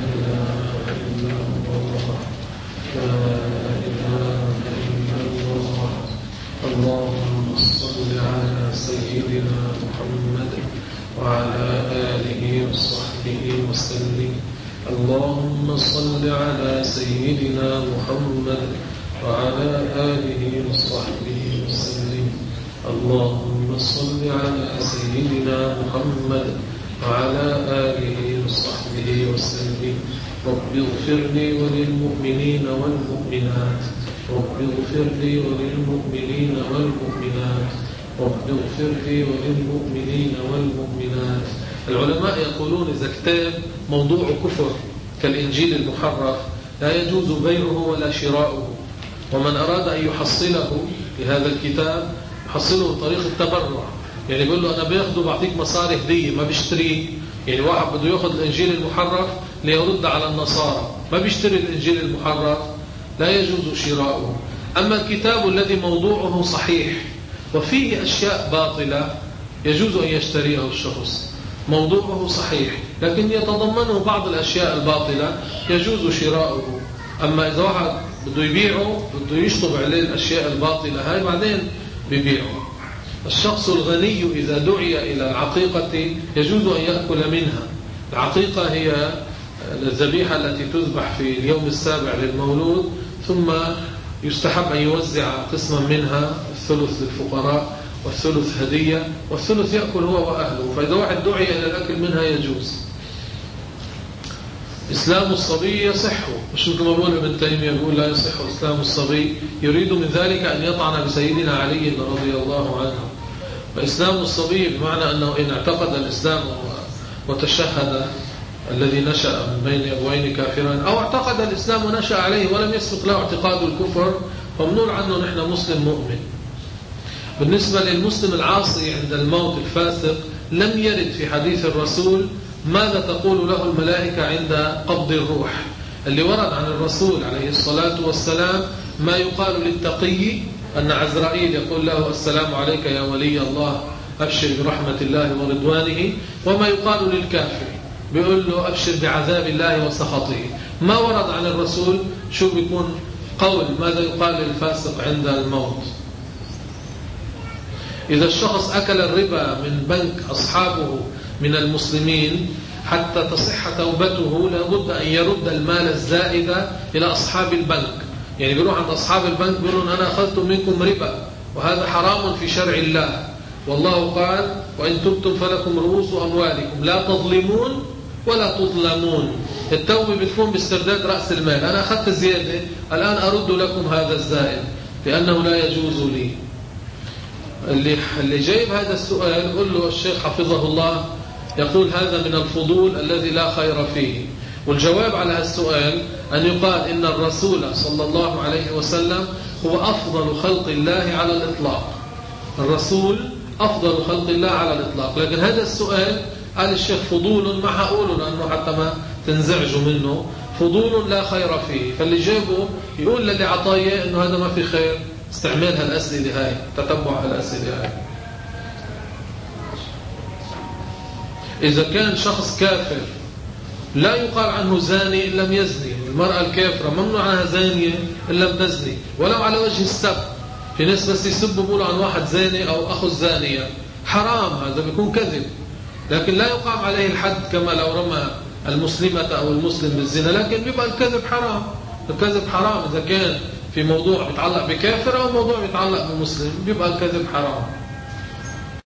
إله إلا الله. اللهم صل على سيدنا محمد وعلى آله وصحبه وسلم. اللهم صل على سيدنا محمد وعلى آله وصحبه وسلم. اللهم صل على سيدنا محمد وعلى آله وصحبه وسلم. رب اغفر لي وللمؤمنين والمؤمنات. رب اغفر لي وللمؤمنين والمؤمنات. رب اغفر لي وللمؤمنين والمؤمنات. العلماء يقولون إذا كتاب موضوع كفر كالإنجيل المحرف لا يجوز بيعه ولا شراؤه، ومن أراد أن يحصله لهذا الكتاب يحصله بطريق التبرع، يعني بيقول له أنا بياخده بعطيك مصاري هدية ما بيشتريه. يعني واحد بده ياخذ الإنجيل المحرف ليرد على النصارى ما بيشتري الإنجيل المحرف، لا يجوز شراؤه. أما الكتاب الذي موضوعه صحيح وفيه أشياء باطلة يجوز أن يشتريه الشخص، موضوعه صحيح لكن يتضمنه بعض الأشياء الباطلة يجوز شراؤه. أما إذا واحد بده يبيعه بده يشطب عليه الأشياء الباطلة هاي بعدين بيبيعه. الشخص الغني إذا دعي إلى العقيقة يجوز أن يأكل منها. العقيقة هي الذبيحة التي تذبح في اليوم السابع للمولود، ثم يستحب أن يوزع قسما منها، الثلث للفقراء والثلث هدية والثلث يأكل هو وأهله. فإذا واحد دعي إلى الأكل منها يجوز. إسلام الصبي يصح، مش مثل ما بقول ابن تيمية يقول لا يصح إسلام الصبي، يريد من ذلك أن يطعن بسيدنا علي رضي الله عنه. فإسلام الصبي بمعنى أنه إن اعتقد الإسلام وتشهد الذي نشأ من بين أبوين كافرا، أو اعتقد الإسلام ونشأ عليه ولم يسبق له اعتقاد الكفر، فمنول عنه نحن مسلم مؤمن. بالنسبة للمسلم العاصي عند الموت الفاسق لم يرد في حديث الرسول ماذا تقول له الملائكة عند قبض الروح. اللي ورد عن الرسول عليه الصلاة والسلام ما يقال للتقي أن عزرائيل يقول له السلام عليك يا ولي الله أبشر برحمة الله ورضوانه، وما يقال للكافر بيقول له أبشر بعذاب الله وسخطه. ما ورد عن الرسول شو بيكون قول ماذا يقال للفاسق عند الموت. إذا الشخص أكل الربا من بنك أصحابه من المسلمين حتى تصح توبته لابد أن يرد المال الزائد إلى أصحاب البنك. يعني بيروح عند أصحاب البنك بيقولون أنا أخذت منكم ربا وهذا حرام في شرع الله، والله قال وإن تبتم فلكم رؤوس أموالكم لا تظلمون ولا تظلمون. التوبة بتكون باسترداد رأس المال، أنا أخذت زيادة الآن أرد لكم هذا الزائد لأنه لا يجوز لي. اللي اللي جايب هذا السؤال قل له الشيخ حفظه الله يقول هذا من الفضول الذي لا خير فيه. والجواب على هذا السؤال أن يقال إن الرسول صلى الله عليه وسلم هو أفضل خلق الله على الإطلاق. الرسول أفضل خلق الله على الإطلاق، لكن هذا السؤال قال الشيخ فضول ما حقوله لأنه حتى ما تنزعجوا منه، فضول لا خير فيه. فاللي جابه يقول للي عطايه إنه هذا ما في خير، استعمال هالأسئلة هاي، تتبع هالأسئلة هاي. إذا كان شخص كافر لا يقال عنه زاني إن لم يزني. المرأة الكافرة ممنوع عنها زانية إن لم تزني ولو على وجه السب. في ناس بس يسبوا بيقولوا عن واحد زاني أو أخو الزانية، حرام، هذا بيكون كذب، لكن لا يقام عليه الحد كما لو رمى المسلمة أو المسلم بالزنا، لكن بيبقى الكذب حرام. الكذب حرام إذا كان في موضوع بيتعلق بكافر أو موضوع بيتعلق بمسلم، بيبقى الكذب حرام.